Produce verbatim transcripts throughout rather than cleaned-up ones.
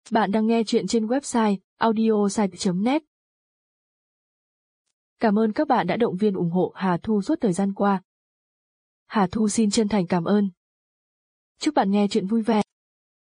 Bạn đang nghe chuyện trên website audiosite chấm net. Cảm ơn các bạn đã động viên ủng hộ Hà Thu suốt thời gian qua. Hà Thu xin chân thành cảm ơn. Chúc bạn nghe chuyện vui vẻ.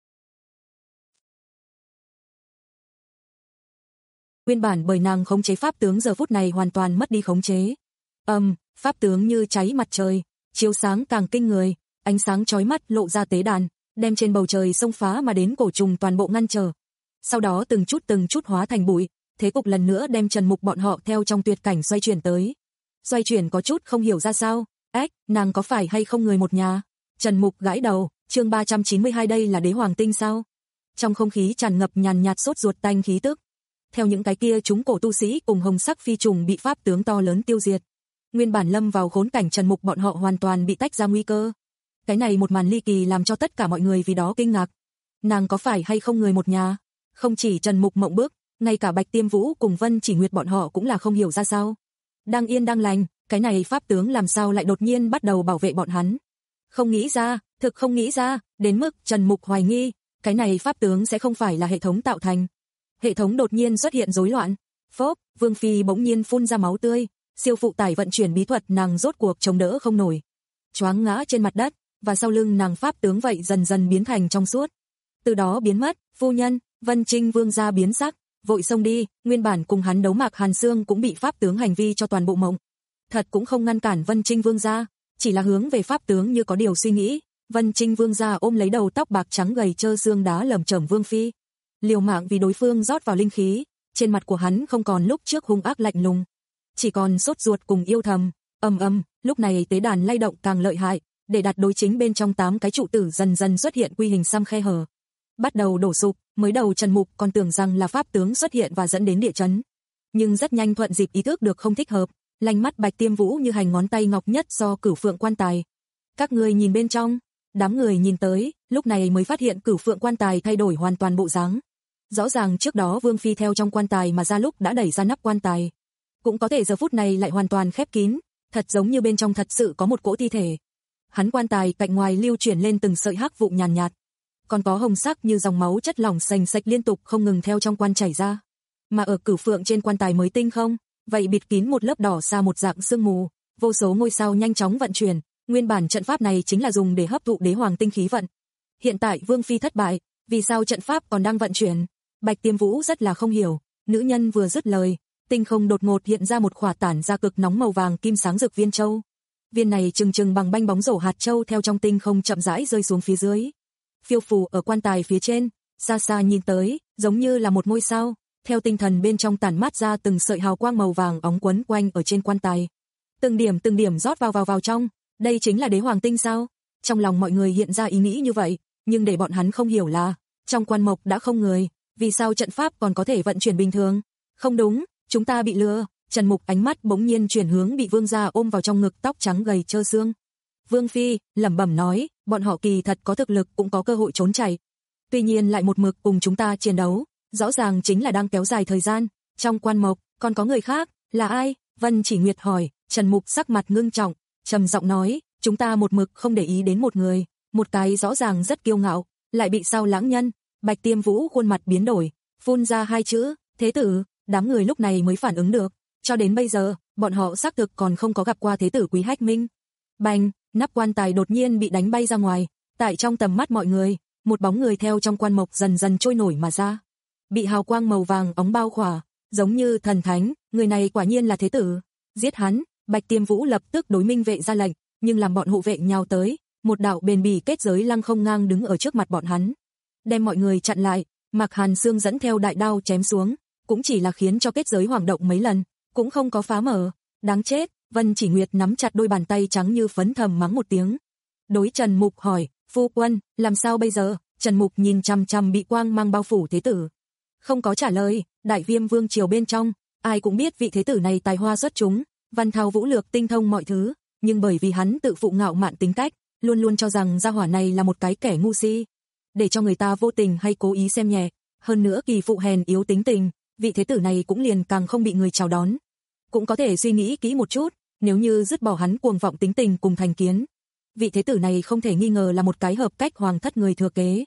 Nguyên bản bởi nàng khống chế pháp tướng giờ phút này hoàn toàn mất đi khống chế. Âm, um, pháp tướng như cháy mặt trời, chiếu sáng càng kinh người, ánh sáng chói mắt lộ ra tế đàn, đem trên bầu trời xông phá mà đến cổ trùng toàn bộ ngăn trở. Sau đó từng chút từng chút hóa thành bụi, thế cục lần nữa đem Trần Mục bọn họ theo trong tuyệt cảnh xoay chuyển tới. Xoay chuyển có chút không hiểu ra sao, ếch, nàng có phải hay không người một nhà? Trần Mục gãi đầu, chương ba trăm chín mươi hai đây là đế hoàng tinh sao? Trong không khí tràn ngập nhàn nhạt sốt ruột tanh khí tức. Theo những cái kia chúng cổ tu sĩ cùng hồng sắc phi trùng bị pháp tướng to lớn tiêu diệt. Nguyên bản lâm vào khốn cảnh Trần Mục bọn họ hoàn toàn bị tách ra nguy cơ. Cái này một màn ly kỳ làm cho tất cả mọi người vì đó kinh ngạc. Nàng có phải hay không người một nhà? Không chỉ Trần Mục mộng bức, ngay cả Bạch Tiêm Vũ cùng Vân Chỉ Nguyệt bọn họ cũng là không hiểu ra sao. Đang yên đang lành, cái này pháp tướng làm sao lại đột nhiên bắt đầu bảo vệ bọn hắn? Không nghĩ ra, thực không nghĩ ra, đến mức Trần Mục hoài nghi, cái này pháp tướng sẽ không phải là hệ thống tạo thành. Hệ thống đột nhiên xuất hiện rối loạn. Phốp, Vương Phi bỗng nhiên phun ra máu tươi, siêu phụ tải vận chuyển bí thuật nàng rốt cuộc chống đỡ không nổi. Choáng ngã trên mặt đất, và sau lưng nàng pháp tướng vậy dần dần biến thành trong suốt. Từ đó biến mất, phu nhân, Vân Trinh Vương gia biến sắc, vội xông đi, nguyên bản cùng hắn đấu Mạc Hàn Sương cũng bị pháp tướng hành vi cho toàn bộ mộng. Thật cũng không ngăn cản Vân Trinh Vương gia, chỉ là hướng về pháp tướng như có điều suy nghĩ. Vân Trinh Vương gia ôm lấy đầu tóc bạc trắng gầy trơ xương đá lởm chởm Vương Phi. Liều mạng vì đối phương rót vào linh khí, trên mặt của hắn không còn lúc trước hung ác lạnh lùng, chỉ còn sốt ruột cùng yêu thầm. Ầm ầm, lúc này tế đàn lay động càng lợi hại, để đặt đối chính bên trong tám cái trụ tử dần dần xuất hiện quy hình xăm khe hở, bắt đầu đổ sụp. Mới đầu Trần Mục còn tưởng rằng là pháp tướng xuất hiện và dẫn đến địa chấn, nhưng rất nhanh thuận dịp ý thức được không thích hợp, lanh mắt Bạch Tiêm Vũ như hành ngón tay ngọc nhất do Cửu Phượng quan tài. Các người nhìn bên trong. Đám người nhìn tới, lúc này mới phát hiện Cửu Phượng quan tài thay đổi hoàn toàn bộ dáng. Rõ ràng trước đó Vương Phi theo trong quan tài mà ra lúc đã đẩy ra nắp quan tài, cũng có thể giờ phút này lại hoàn toàn khép kín, thật giống như bên trong thật sự có một cỗ thi thể. Hắn quan tài cạnh ngoài lưu chuyển lên từng sợi hắc vụ nhàn nhạt, còn có hồng sắc như dòng máu chất lỏng sành sạch liên tục không ngừng theo trong quan chảy ra. Mà ở Cửu Phượng trên quan tài mới tinh không, vậy bịt kín một lớp đỏ xa một dạng sương mù, vô số ngôi sao nhanh chóng vận chuyển. Nguyên bản trận pháp này chính là dùng để hấp thụ đế hoàng tinh khí vận. Hiện tại Vương Phi thất bại, vì sao trận pháp còn đang vận chuyển? Bạch Tiêm Vũ rất là không hiểu. Nữ nhân vừa dứt lời, tinh không đột ngột hiện ra một khỏa tản ra cực nóng màu vàng kim sáng rực viên châu. Viên này trừng trừng bằng banh bóng rổ hạt châu theo trong tinh không chậm rãi rơi xuống phía dưới, phiêu phù ở quan tài phía trên. Xa xa nhìn tới, giống như là một ngôi sao, theo tinh thần bên trong tản mát ra từng sợi hào quang màu vàng óng quấn quanh ở trên quan tài. Từng điểm từng điểm rót vào vào vào trong. Đây chính là đế hoàng tinh sao? Trong lòng mọi người hiện ra ý nghĩ như vậy, nhưng để bọn hắn không hiểu là, trong quan mộc đã không người, vì sao trận pháp còn có thể vận chuyển bình thường? Không đúng, chúng ta bị lừa. Trần Mục ánh mắt bỗng nhiên chuyển hướng bị Vương gia ôm vào trong ngực tóc trắng gầy trơ xương. Vương Phi lẩm bẩm nói, bọn họ kỳ thật có thực lực cũng có cơ hội trốn chạy, tuy nhiên lại một mực cùng chúng ta chiến đấu, rõ ràng chính là đang kéo dài thời gian. Trong quan mộc còn có người khác, là ai? Vân Chỉ Nguyệt hỏi. Trần Mục sắc mặt ngưng trọng, trầm giọng nói, chúng ta một mực không để ý đến một người, một cái rõ ràng rất kiêu ngạo, lại bị sao lãng nhân. Bạch Tiêm Vũ khuôn mặt biến đổi, phun ra hai chữ, thế tử. Đám người lúc này mới phản ứng được, cho đến bây giờ, bọn họ xác thực còn không có gặp qua thế tử Quý Hách Minh. Bành, nắp quan tài đột nhiên bị đánh bay ra ngoài, tại trong tầm mắt mọi người, một bóng người theo trong quan mộc dần dần trôi nổi mà ra, bị hào quang màu vàng óng bao khỏa, giống như thần thánh. Người này quả nhiên là thế tử. Giết hắn. Bạch Tiêm Vũ lập tức đối minh vệ ra lệnh, nhưng làm bọn hộ vệ nhào tới, một đạo bền bỉ kết giới lăng không ngang đứng ở trước mặt bọn hắn, đem mọi người chặn lại. Mạc Hàn Sương dẫn theo đại đao chém xuống, cũng chỉ là khiến cho kết giới hoảng động mấy lần, cũng không có phá mở. Đáng chết. Vân Chỉ Nguyệt nắm chặt đôi bàn tay trắng như phấn thầm mắng một tiếng. Đối Trần Mục hỏi, phu quân, làm sao bây giờ? Trần Mục nhìn chằm chằm bị quang mang bao phủ thế tử, không có trả lời. Đại Viêm Vương triều bên trong, ai cũng biết vị thế tử này tài hoa xuất chúng, văn thao vũ lược tinh thông mọi thứ, nhưng bởi vì hắn tự phụ ngạo mạn tính cách, luôn luôn cho rằng gia hỏa này là một cái kẻ ngu si, để cho người ta vô tình hay cố ý xem nhẹ. Hơn nữa kỳ phụ hèn yếu tính tình, vị thế tử này cũng liền càng không bị người chào đón. Cũng có thể suy nghĩ kỹ một chút, nếu như dứt bỏ hắn cuồng vọng tính tình cùng thành kiến, vị thế tử này không thể nghi ngờ là một cái hợp cách hoàng thất người thừa kế.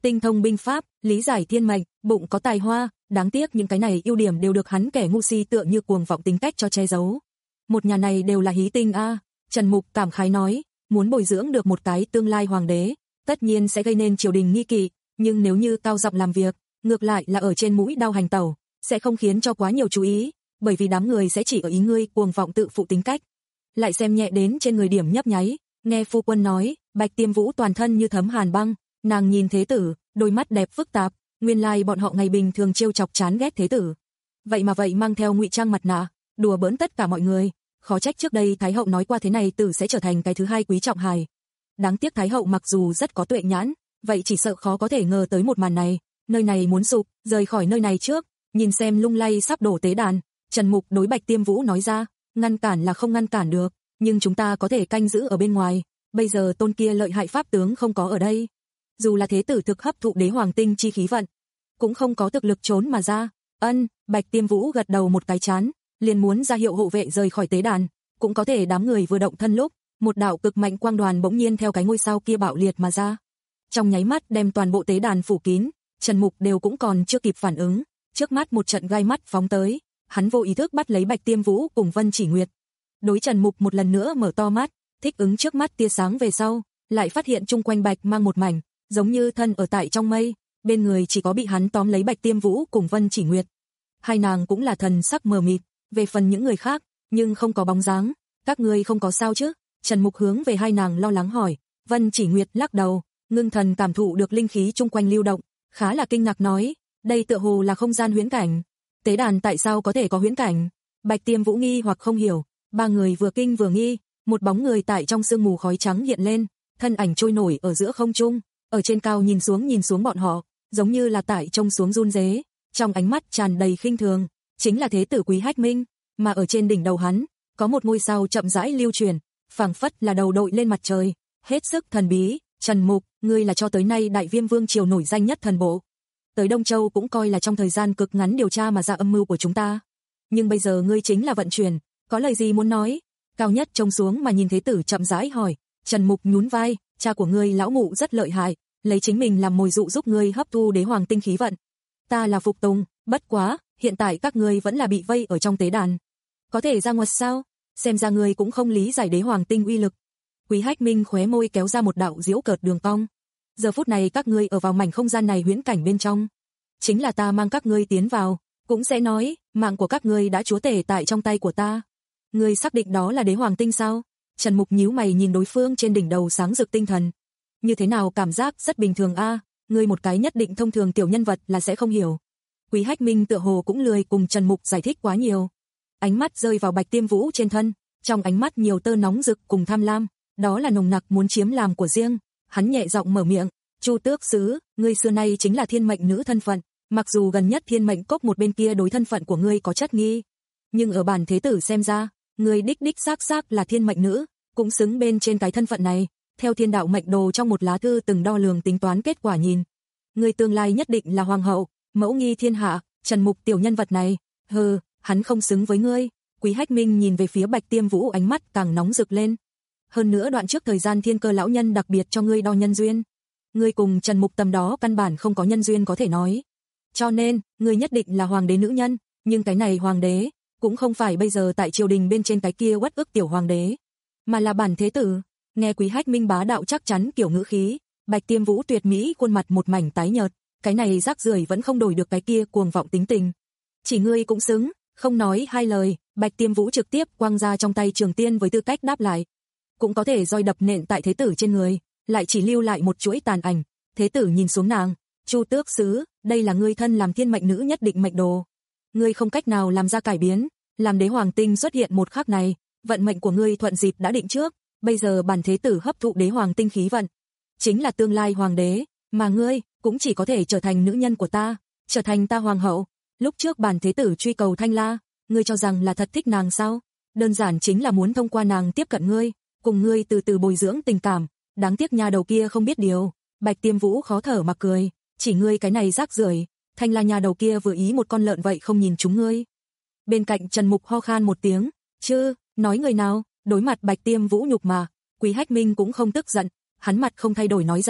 tinh thông binh pháp, lý giải thiên mệnh, bụng có tài hoa, đáng tiếc những cái này ưu điểm đều được hắn kẻ ngu si tựa như cuồng vọng tính cách cho che giấu. Một nhà này đều là hí tinh a. Trần Mục cảm khái nói, muốn bồi dưỡng được một cái tương lai hoàng đế, tất nhiên sẽ gây nên triều đình nghi kỵ, nhưng nếu như cao giọng làm việc, ngược lại là ở trên mũi đao hành tẩu, sẽ không khiến cho quá nhiều chú ý, bởi vì đám người sẽ chỉ ở ý ngươi cuồng vọng tự phụ tính cách. Lại xem nhẹ đến trên người điểm nhấp nháy, nghe phu quân nói, Bạch Tiêm Vũ toàn thân như thấm hàn băng, nàng nhìn thế tử, đôi mắt đẹp phức tạp, nguyên lai like bọn họ ngày bình thường trêu chọc chán ghét thế tử. Vậy mà vậy mang theo ngụy trang mặt nạ, đùa bỡn tất cả mọi người, khó trách trước đây Thái hậu nói qua thế này tử sẽ trở thành cái thứ hai Quý Trọng Hài. Đáng tiếc Thái hậu mặc dù rất có tuệ nhãn, vậy chỉ sợ khó có thể ngờ tới một màn này, nơi này muốn sụp, rời khỏi nơi này trước, nhìn xem lung lay sắp đổ tế đàn, Trần Mục đối Bạch Tiêm Vũ nói ra, ngăn cản là không ngăn cản được, nhưng chúng ta có thể canh giữ ở bên ngoài, bây giờ tôn kia lợi hại pháp tướng không có ở đây. Dù là thế tử thực hấp thụ đế hoàng tinh chi khí vận, cũng không có thực lực trốn mà ra. Ân, Bạch Tiêm Vũ gật đầu một cái chán, liền muốn ra hiệu hộ vệ rời khỏi tế đàn, cũng có thể đám người vừa động thân lúc, một đạo cực mạnh quang đoàn bỗng nhiên theo cái ngôi sao kia bạo liệt mà ra. Trong nháy mắt đem toàn bộ tế đàn phủ kín, Trần Mục đều cũng còn chưa kịp phản ứng, trước mắt một trận gai mắt phóng tới, hắn vô ý thức bắt lấy Bạch Tiêm Vũ cùng Vân Chỉ Nguyệt. Đối Trần Mục một lần nữa mở to mắt, thích ứng trước mắt tia sáng về sau, lại phát hiện chung quanh bạch mang một mảnh, giống như thân ở tại trong mây, bên người chỉ có bị hắn tóm lấy Bạch Tiêm Vũ cùng Vân Chỉ Nguyệt. Hai nàng cũng là thần sắc mờ mịt, về phần những người khác, nhưng không có bóng dáng, các ngươi không có sao chứ? Trần Mục hướng về hai nàng lo lắng hỏi, Vân Chỉ Nguyệt lắc đầu, ngưng thần cảm thụ được linh khí chung quanh lưu động, khá là kinh ngạc nói, đây tựa hồ là không gian huyễn cảnh. Tế đàn tại sao có thể có huyễn cảnh? Bạch Tiêm Vũ nghi hoặc không hiểu, ba người vừa kinh vừa nghi, một bóng người tại trong sương mù khói trắng hiện lên, thân ảnh trôi nổi ở giữa không trung, ở trên cao nhìn xuống nhìn xuống bọn họ, giống như là tại trông xuống run rế, trong ánh mắt tràn đầy khinh thường, chính là thế tử Quý Hách Minh, mà ở trên đỉnh đầu hắn, có một ngôi sao chậm rãi lưu truyền, phảng phất là đầu đội lên mặt trời, hết sức thần bí. Trần Mục, ngươi là cho tới nay Đại Viêm Vương triều nổi danh nhất thần bộ. Tới Đông Châu cũng coi là trong thời gian cực ngắn điều tra mà ra âm mưu của chúng ta. Nhưng bây giờ ngươi chính là vận chuyển, có lời gì muốn nói? Cao nhất trông xuống mà nhìn thế tử chậm rãi hỏi. Trần Mục nhún vai, cha của ngươi lão mụ rất lợi hại, lấy chính mình làm mồi dụ giúp ngươi hấp thu đế hoàng tinh khí vận. Ta là phục tùng, bất quá, hiện tại các ngươi vẫn là bị vây ở trong tế đàn. Có thể ra ngoài sao? Xem ra ngươi cũng không lý giải đế hoàng tinh uy lực. Quý Hách Minh khóe môi kéo ra một đạo giễu cợt đường cong. Giờ phút này các ngươi ở vào mảnh không gian này huyễn cảnh bên trong, chính là ta mang các ngươi tiến vào, cũng sẽ nói, mạng của các ngươi đã chúa tể tại trong tay của ta. Ngươi xác định đó là đế hoàng tinh sao? Trần Mục nhíu mày nhìn đối phương trên đỉnh đầu sáng rực tinh thần. Như thế nào cảm giác rất bình thường a, ngươi một cái nhất định thông thường tiểu nhân vật là sẽ không hiểu. Quý Hách Minh tựa hồ cũng lười cùng Trần Mục giải thích quá nhiều. Ánh mắt rơi vào Bạch Tiêm Vũ trên thân, trong ánh mắt nhiều tơ nóng rực cùng tham lam, đó là nồng nặc muốn chiếm làm của riêng. Hắn nhẹ giọng mở miệng, Chu Tước Sứ, ngươi xưa nay chính là thiên mệnh nữ thân phận, mặc dù gần nhất thiên mệnh cốc một bên kia đối thân phận của ngươi có chất nghi, nhưng ở bản thế tử xem ra, ngươi đích đích xác xác là thiên mệnh nữ, cũng xứng bên trên cái thân phận này. Theo thiên đạo mệnh đồ trong một lá thư từng đo lường tính toán kết quả nhìn, ngươi tương lai nhất định là hoàng hậu, mẫu nghi thiên hạ. Trần Mục tiểu nhân vật này, hừ, hắn không xứng với ngươi. Quý Hách Minh nhìn về phía Bạch Tiêm Vũ, ánh mắt càng nóng rực lên. Hơn nữa đoạn trước thời gian thiên cơ lão nhân đặc biệt cho ngươi đo nhân duyên, ngươi cùng Trần Mục tầm đó căn bản không có nhân duyên có thể nói, cho nên ngươi nhất định là hoàng đế nữ nhân, nhưng cái này hoàng đế cũng không phải bây giờ tại triều đình bên trên cái kia uất ức tiểu hoàng đế, mà là bản thế tử. Nghe Quý Hách Minh bá đạo chắc chắn kiểu ngữ khí, Bạch Tiêm Vũ tuyệt mỹ khuôn mặt một mảnh tái nhợt, cái này rác rưởi vẫn không đổi được cái kia cuồng vọng tính tình. Chỉ ngươi cũng xứng. Không nói hai lời, Bạch Tiêm Vũ trực tiếp quăng ra trong tay trường tiên với tư cách đáp lại. Cũng có thể roi đập nện tại thế tử trên người, lại chỉ lưu lại một chuỗi tàn ảnh. Thế tử nhìn xuống nàng, Chu Tước Sứ, đây là ngươi thân làm thiên mệnh nữ nhất định mệnh đồ. Ngươi không cách nào làm ra cải biến, làm đế hoàng tinh xuất hiện một khắc này, vận mệnh của ngươi thuận dịp đã định trước, bây giờ bản thế tử hấp thụ đế hoàng tinh khí vận, chính là tương lai hoàng đế, mà ngươi cũng chỉ có thể trở thành nữ nhân của ta, trở thành ta hoàng hậu. Lúc trước bản thế tử truy cầu Thanh La, ngươi cho rằng là thật thích nàng sao? Đơn giản chính là muốn thông qua nàng tiếp cận ngươi, cùng ngươi từ từ bồi dưỡng tình cảm, đáng tiếc nha đầu kia không biết điều. Bạch Tiêm Vũ khó thở mà cười, chỉ ngươi cái này rác rưởi, Thanh La nha đầu kia vừa ý một con lợn vậy không nhìn chúng ngươi. Bên cạnh Trần Mục ho khan một tiếng, chứ, nói người nào? Đối mặt Bạch Tiêm Vũ nhục mà, Quý Hách Minh cũng không tức giận, hắn mặt không thay đổi nói ra,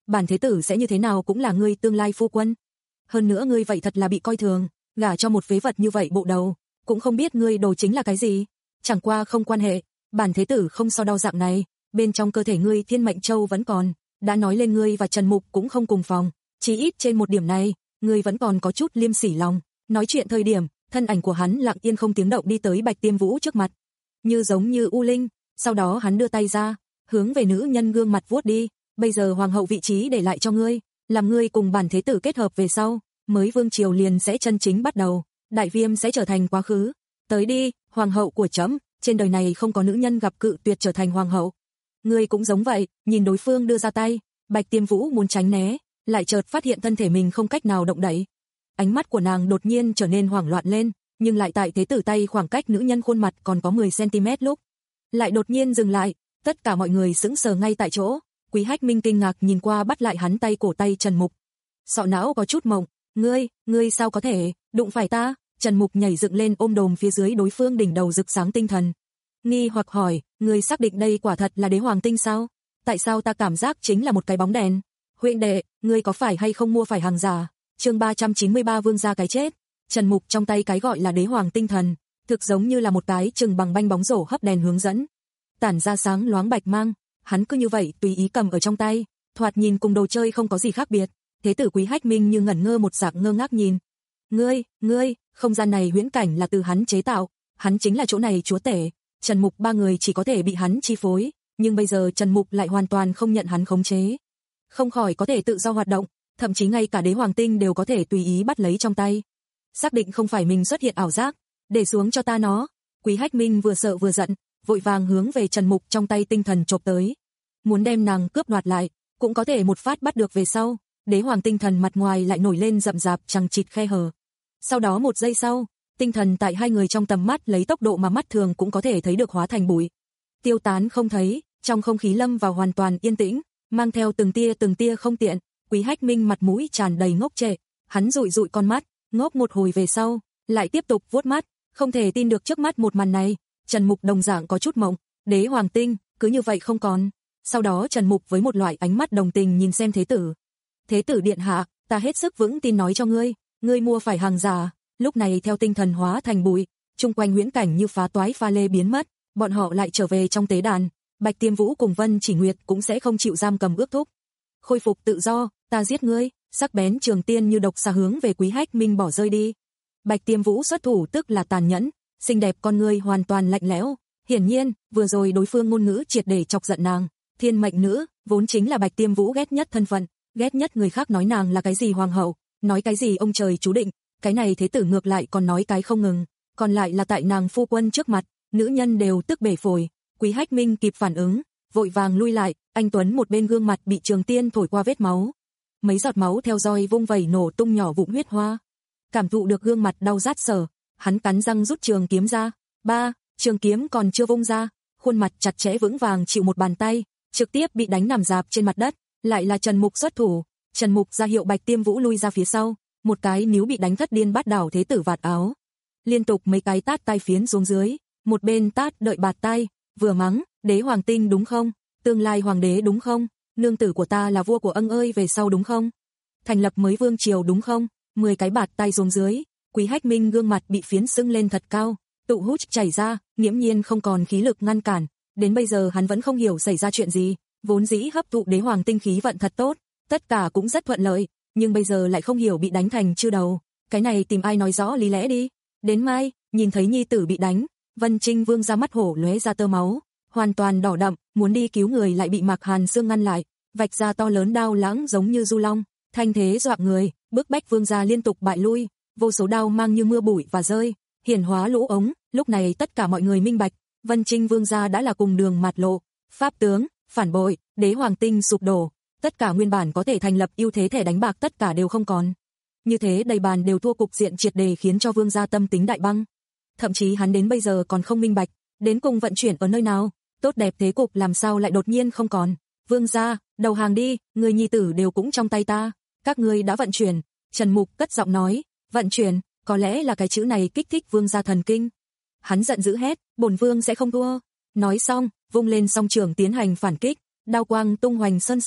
bản thế tử sẽ như thế nào cũng là ngươi tương lai phu quân. Hơn nữa ngươi vậy thật là bị coi thường, gả cho một phế vật như vậy bộ đầu, cũng không biết ngươi đồ chính là cái gì. Chẳng qua không quan hệ, bản thế tử không so đo dạng này, bên trong cơ thể ngươi Thiên Mệnh Châu vẫn còn, đã nói lên ngươi và Trần Mục cũng không cùng phòng, chỉ ít trên một điểm này, ngươi vẫn còn có chút liêm sỉ lòng. Nói chuyện thời điểm, thân ảnh của hắn lặng yên không tiếng động đi tới Bạch Tiêm Vũ trước mặt, như giống như u linh, sau đó hắn đưa tay ra, hướng về nữ nhân gương mặt vuốt đi, bây giờ hoàng hậu vị trí để lại cho ngươi, làm ngươi cùng bản thế tử kết hợp về sau, mới vương triều liền sẽ chân chính bắt đầu, đại viêm sẽ trở thành quá khứ. Tới đi, hoàng hậu của trẫm, trên đời này không có nữ nhân gặp cự tuyệt trở thành hoàng hậu. Ngươi cũng giống vậy, nhìn đối phương đưa ra tay, Bạch Tiêm Vũ muốn tránh né, lại chợt phát hiện thân thể mình không cách nào động đậy. Ánh mắt của nàng đột nhiên trở nên hoảng loạn lên, nhưng lại tại thế tử tay khoảng cách nữ nhân khuôn mặt còn có mười xăng ti mét lúc, lại đột nhiên dừng lại, tất cả mọi người sững sờ ngay tại chỗ. Quý Hách Minh kinh ngạc nhìn qua bắt lại hắn tay cổ tay Trần Mục. Sọ não có chút mộng, ngươi, ngươi sao có thể, đụng phải ta? Trần Mục nhảy dựng lên ôm đồm phía dưới đối phương đỉnh đầu rực sáng tinh thần. Nghi hoặc hỏi, ngươi xác định đây quả thật là đế hoàng tinh sao? Tại sao ta cảm giác chính là một cái bóng đèn? Huynh đệ, ngươi có phải hay không mua phải hàng giả? Chương ba trăm chín mươi ba vương gia cái chết. Trần Mục trong tay cái gọi là đế hoàng tinh thần, thực giống như là một cái chừng bằng banh bóng rổ hấp đèn hướng dẫn, tản ra sáng loáng bạch mang, hắn cứ như vậy tùy ý cầm ở trong tay, thoạt nhìn cùng đồ chơi không có gì khác biệt. Thế tử Quý Hách Minh như ngẩn ngơ một dạng ngơ ngác nhìn. Ngươi, ngươi, không gian này huyễn cảnh là từ hắn chế tạo, hắn chính là chỗ này chúa tể, Trần Mục ba người chỉ có thể bị hắn chi phối, nhưng bây giờ Trần Mục lại hoàn toàn không nhận hắn khống chế, không khỏi có thể tự do hoạt động, thậm chí ngay cả đế hoàng tinh đều có thể tùy ý bắt lấy trong tay. Xác định không phải mình xuất hiện ảo giác, để xuống cho ta nó. Quý Hách Minh vừa sợ vừa giận, vội vàng hướng về Trần Mục trong tay tinh thần chộp tới, muốn đem nàng cướp đoạt lại, cũng có thể một phát bắt được về sau. Đế hoàng tinh thần mặt ngoài lại nổi lên rậm rạp chằng chịt khe hở. Sau đó một giây sau, tinh thần tại hai người trong tầm mắt lấy tốc độ mà mắt thường cũng có thể thấy được hóa thành bụi, tiêu tán không thấy, trong không khí lâm vào hoàn toàn yên tĩnh, mang theo từng tia từng tia không tiện. Quý Hách Minh mặt mũi tràn đầy ngốc trệ, hắn dụi dụi con mắt, ngốc một hồi về sau, lại tiếp tục vuốt mắt, không thể tin được trước mắt một màn này. Trần Mục đồng dạng có chút mộng, đế hoàng tinh, cứ như vậy không còn. Sau đó Trần Mục với một loại ánh mắt đồng tình nhìn xem thế tử. Thế tử điện hạ, ta hết sức vững tin nói cho ngươi, ngươi mua phải hàng giả. Lúc này theo tinh thần hóa thành bụi, chung quanh huyễn cảnh như phá toái pha lê biến mất, bọn họ lại trở về trong tế đàn. Bạch Tiêm Vũ cùng Vân Chỉ Nguyệt cũng sẽ không chịu giam cầm ước thúc. Khôi phục tự do, ta giết ngươi. Sắc bén trường tiên như độc xà hướng về Quý Hách Minh bỏ rơi đi. Bạch Tiêm Vũ xuất thủ tức là tàn nhẫn, xinh đẹp con ngươi hoàn toàn lạnh lẽo. Hiển nhiên, vừa rồi đối phương ngôn ngữ triệt để chọc giận nàng. Thiên mệnh nữ, vốn chính là Bạch Tiêm Vũ ghét nhất thân phận, ghét nhất người khác nói nàng là cái gì hoàng hậu, nói cái gì ông trời chú định, cái này thế tử ngược lại còn nói cái không ngừng, còn lại là tại nàng phu quân trước mặt, nữ nhân đều tức bể phổi. Quý Hách Minh kịp phản ứng, vội vàng lui lại, anh tuấn một bên gương mặt bị trường tiên thổi qua vết máu, mấy giọt máu theo roi vung vẩy nổ tung nhỏ vụn huyết hoa. Cảm thụ được gương mặt đau rát sở, hắn cắn răng rút trường kiếm ra, ba, trường kiếm còn chưa vung ra, khuôn mặt chặt chẽ vững vàng chịu một bàn tay, trực tiếp bị đánh nằm rạp trên mặt đất. Lại là Trần Mục xuất thủ, Trần Mục ra hiệu Bạch Tiêm Vũ lui ra phía sau, một cái níu bị đánh thất điên bát đảo thế tử vạt áo, liên tục mấy cái tát tay phiến xuống dưới, một bên tát đợi bạt tay, vừa mắng, đế hoàng tinh đúng không, tương lai hoàng đế đúng không, nương tử của ta là vua của ân ơi về sau đúng không, thành lập mới vương triều đúng không, mười cái bạt tay xuống dưới, Quý Hách Minh gương mặt bị phiến sưng lên thật cao, tụ hút chảy ra, nghiễm nhiên không còn khí lực ngăn cản, đến bây giờ hắn vẫn không hiểu xảy ra chuyện gì. Vốn dĩ hấp thụ đế hoàng tinh khí vận thật tốt, tất cả cũng rất thuận lợi, nhưng bây giờ lại không hiểu bị đánh thành chư đầu, cái này tìm ai nói rõ lý lẽ đi. Đến mai, nhìn thấy nhi tử bị đánh, Vân Trinh Vương ra mắt hổ lóe ra tơ máu, hoàn toàn đỏ đậm, muốn đi cứu người lại bị Mạc Hàn Sương ngăn lại, vạch ra to lớn đao lãng giống như du long, thanh thế dọa người, bức bách Vương gia liên tục bại lui, vô số đao mang như mưa bụi và rơi, hiển hóa lỗ ống. Lúc này tất cả mọi người minh bạch, Vân Trinh Vương gia đã là cùng đường mạt lộ, pháp tướng, phản bội, đế hoàng tinh sụp đổ, tất cả nguyên bản có thể thành lập ưu thế thẻ đánh bạc tất cả đều không còn. Như thế đầy bàn đều thua, cục diện triệt đề khiến cho Vương gia tâm tính đại băng. Thậm chí hắn đến bây giờ còn không minh bạch, đến cùng vận chuyển ở nơi nào, tốt đẹp thế cục làm sao lại đột nhiên không còn. Vương gia, đầu hàng đi, người nhi tử đều cũng trong tay ta, các ngươi đã vận chuyển. Trần Mục cất giọng nói, vận chuyển, có lẽ là cái chữ này kích thích Vương gia thần kinh. Hắn giận dữ hét, bổn vương sẽ không thua. Nói xong, vung lên song trường tiến hành phản kích, đao quang tung hoành sơn sông,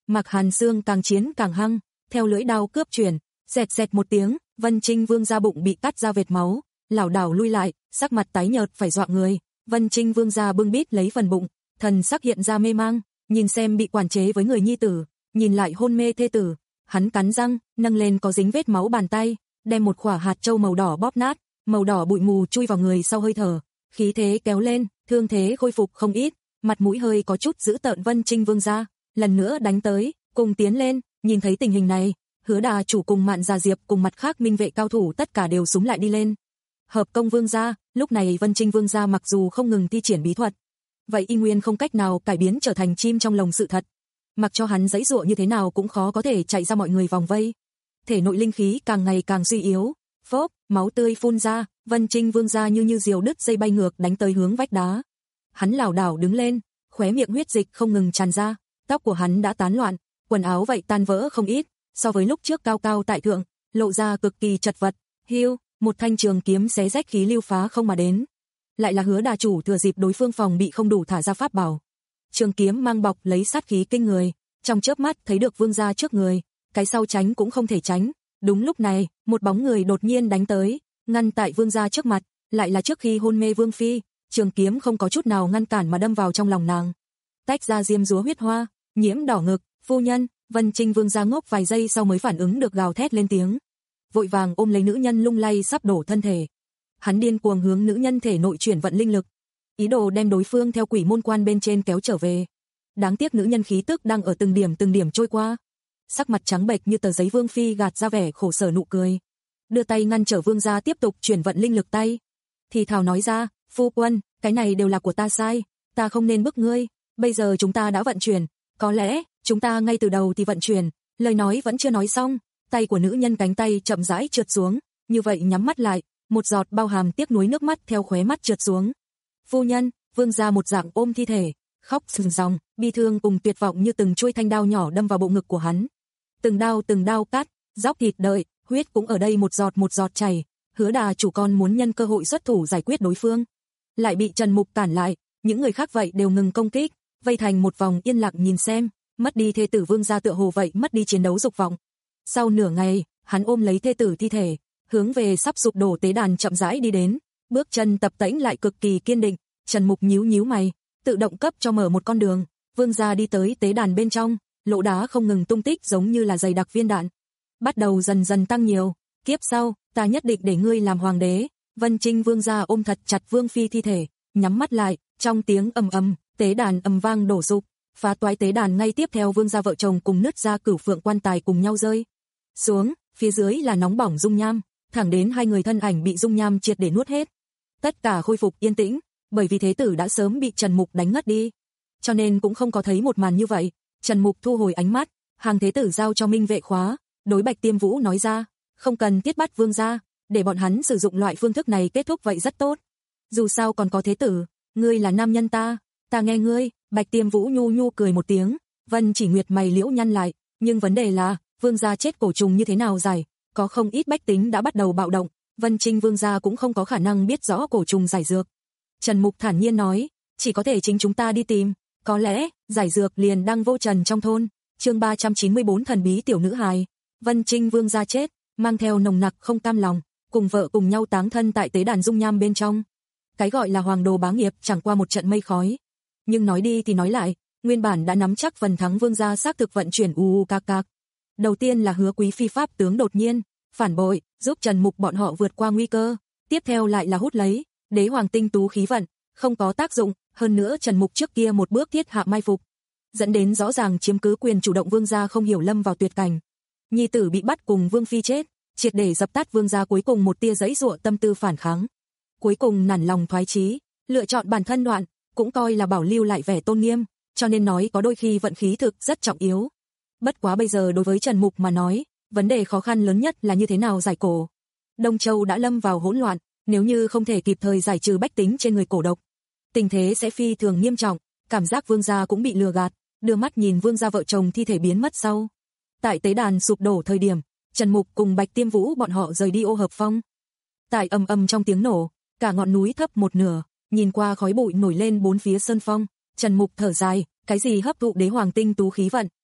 Mạc Hàn Sương càng chiến càng hăng, theo lưỡi đao cướp chuyển, xẹt xẹt một tiếng, Vân Trinh Vương gia bụng bị cắt ra vệt máu, lảo đảo lui lại, sắc mặt tái nhợt phải dọa người. Vân Trinh Vương gia bưng bít lấy phần bụng, thần sắc hiện ra mê mang, nhìn xem bị quản chế với người nhi tử, nhìn lại hôn mê thê tử, hắn cắn răng, nâng lên có dính vết máu bàn tay, đem một quả hạt châu màu đỏ bóp nát, màu đỏ bụi mù chui vào người sau hơi thở, khí thế kéo lên, thương thế khôi phục không ít, mặt mũi hơi có chút dữ tợn. Vân Trinh Vương gia lần nữa đánh tới, cùng tiến lên, nhìn thấy tình hình này, Hứa Đà chủ cùng Mạn Già Diệp cùng mặt khác minh vệ cao thủ tất cả đều súng lại đi lên. Hợp công Vương gia, lúc này Vân Trinh Vương gia mặc dù không ngừng thi triển bí thuật, vậy y nguyên không cách nào cải biến trở thành chim trong lồng sự thật. Mặc cho hắn giãy giụa như thế nào cũng khó có thể chạy ra mọi người vòng vây. Thể nội linh khí càng ngày càng suy yếu, phốp, máu tươi phun ra, Vân Trinh Vương gia như như diều đứt dây bay ngược đánh tới hướng vách đá. Hắn lảo đảo đứng lên, khóe miệng huyết dịch không ngừng tràn ra, tóc của hắn đã tán loạn, quần áo vậy tan vỡ không ít, so với lúc trước cao cao tại thượng, lộ ra cực kỳ chật vật. Hiu, một thanh trường kiếm xé rách khí lưu phá không mà đến. Lại là Hứa Đà chủ thừa dịp đối phương phòng bị không đủ thả ra pháp bảo. Trường kiếm mang bọc lấy sát khí kinh người, trong chớp mắt thấy được Vương gia trước người, cái sau tránh cũng không thể tránh. Đúng lúc này, một bóng người đột nhiên đánh tới, ngăn tại Vương gia trước mặt, lại là trước khi hôn mê Vương phi, trường kiếm không có chút nào ngăn cản mà đâm vào trong lòng nàng. Tách ra diêm dúa huyết hoa, nhiễm đỏ ngực, phu nhân. Vân Trinh Vương gia ngốc vài giây sau mới phản ứng được, gào thét lên tiếng, vội vàng ôm lấy nữ nhân lung lay sắp đổ thân thể. Hắn điên cuồng hướng nữ nhân thể nội chuyển vận linh lực, ý đồ đem đối phương theo quỷ môn quan bên trên kéo trở về. Đáng tiếc nữ nhân khí tức đang ở từng điểm từng điểm trôi qua. Sắc mặt trắng bệch như tờ giấy, Vương phi gạt ra vẻ khổ sở nụ cười, đưa tay ngăn trở Vương gia tiếp tục chuyển vận linh lực tay. Thì thào nói ra, phu quân, cái này đều là của ta sai, ta không nên bức ngươi, bây giờ chúng ta đã vận chuyển, có lẽ chúng ta ngay từ đầu thì vận chuyển. Lời nói vẫn chưa nói xong, tay của nữ nhân cánh tay chậm rãi trượt xuống, như vậy nhắm mắt lại, một giọt bao hàm tiếc nuối nước mắt theo khóe mắt trượt xuống. Phu nhân, Vương gia một dạng ôm thi thể, khóc sừng ròng, bi thương cùng tuyệt vọng như từng chuôi thanh đao nhỏ đâm vào bộ ngực của hắn. Từng đao từng đao cắt, róc thịt đợi, huyết cũng ở đây một giọt một giọt chảy. Hứa Đà chủ con muốn nhân cơ hội xuất thủ giải quyết đối phương, lại bị Trần Mục cản lại, những người khác vậy đều ngừng công kích, vây thành một vòng yên lặng nhìn xem. Mất đi thê tử Vương gia tựa hồ vậy mất đi chiến đấu dục vọng. Sau nửa ngày, hắn ôm lấy thê tử thi thể, hướng về sắp sụp đổ tế đàn chậm rãi đi đến, bước chân tập tễnh lại cực kỳ kiên định. Trần Mục nhíu nhíu mày, tự động cấp cho mở một con đường. Vương gia đi tới tế đàn bên trong, lỗ đá không ngừng tung tích giống như là dày đặc viên đạn, bắt đầu dần dần tăng nhiều. Kiếp sau, ta nhất định để ngươi làm hoàng đế. Vân Trinh Vương gia ôm thật chặt Vương phi thi thể, nhắm mắt lại, trong tiếng ầm ầm, tế đàn ầm vang đổ sụp. Phá toái tế đàn ngay tiếp theo Vương gia vợ chồng cùng nứt ra cửu phượng quan tài cùng nhau rơi xuống, phía dưới là nóng bỏng dung nham, thẳng đến hai người thân ảnh bị dung nham triệt để nuốt hết. Tất cả khôi phục yên tĩnh, bởi vì thế tử đã sớm bị Trần Mục đánh ngất đi, cho nên cũng không có thấy một màn như vậy. Trần Mục thu hồi ánh mắt, hàng thế tử giao cho minh vệ khóa, đối Bạch Tiêm Vũ nói ra, không cần thiết bắt Vương gia, để bọn hắn sử dụng loại phương thức này kết thúc vậy rất tốt. Dù sao còn có thế tử, ngươi là nam nhân ta, ta nghe ngươi. Bạch Tiêm Vũ nhu nhu cười một tiếng, Vân Chỉ Nguyệt mày liễu nhăn lại, nhưng vấn đề là, Vương gia chết cổ trùng như thế nào giải, có không ít bách tính đã bắt đầu bạo động, Vân Trinh Vương gia cũng không có khả năng biết rõ cổ trùng giải dược. Trần Mục thản nhiên nói, chỉ có thể chính chúng ta đi tìm, có lẽ, giải dược liền đang vô trần trong thôn. Chương ba trăm chín mươi bốn thần bí tiểu nữ hài. Vân Trinh Vương gia chết, mang theo nồng nặc không cam lòng, cùng vợ cùng nhau táng thân tại tế đàn dung nham bên trong. Cái gọi là hoàng đồ bá nghiệp chẳng qua một trận mây khói. Nhưng nói đi thì nói lại, nguyên bản đã nắm chắc phần thắng Vương gia xác thực vận chuyển u u cạc cạc. Đầu tiên là Hứa quý phi pháp tướng đột nhiên phản bội, giúp Trần Mục bọn họ vượt qua nguy cơ. Tiếp theo lại là hút lấy đế hoàng tinh tú khí vận, không có tác dụng, hơn nữa Trần Mục trước kia một bước thiết hạ mai phục, dẫn đến rõ ràng chiếm cứ quyền chủ động Vương gia không hiểu lâm vào tuyệt cảnh. Nhi tử bị bắt cùng Vương phi chết, triệt để dập tắt Vương gia cuối cùng một tia giãy giụa tâm tư phản kháng. Cuối cùng nản lòng thoái chí, lựa chọn bản thân đoạn, cũng coi là bảo lưu lại vẻ tôn nghiêm, cho nên nói có đôi khi vận khí thực rất trọng yếu. Bất quá bây giờ đối với Trần Mục mà nói, vấn đề khó khăn lớn nhất là như thế nào giải cổ. Đông Châu đã lâm vào hỗn loạn, nếu như không thể kịp thời giải trừ bách tính trên người cổ độc, tình thế sẽ phi thường nghiêm trọng. Cảm giác Vương gia cũng bị lừa gạt, đưa mắt nhìn Vương gia vợ chồng thi thể biến mất sau. Tại tế đàn sụp đổ thời điểm, Trần Mục cùng Bạch Tiêm Vũ bọn họ rời đi Ô Hợp Phong. Tại ầm ầm trong tiếng nổ, cả ngọn núi thấp một nửa, nhìn qua khói bụi nổi lên bốn phía sơn phong, Trần Mục thở dài, cái gì hấp thụ đế hoàng tinh tú khí vận,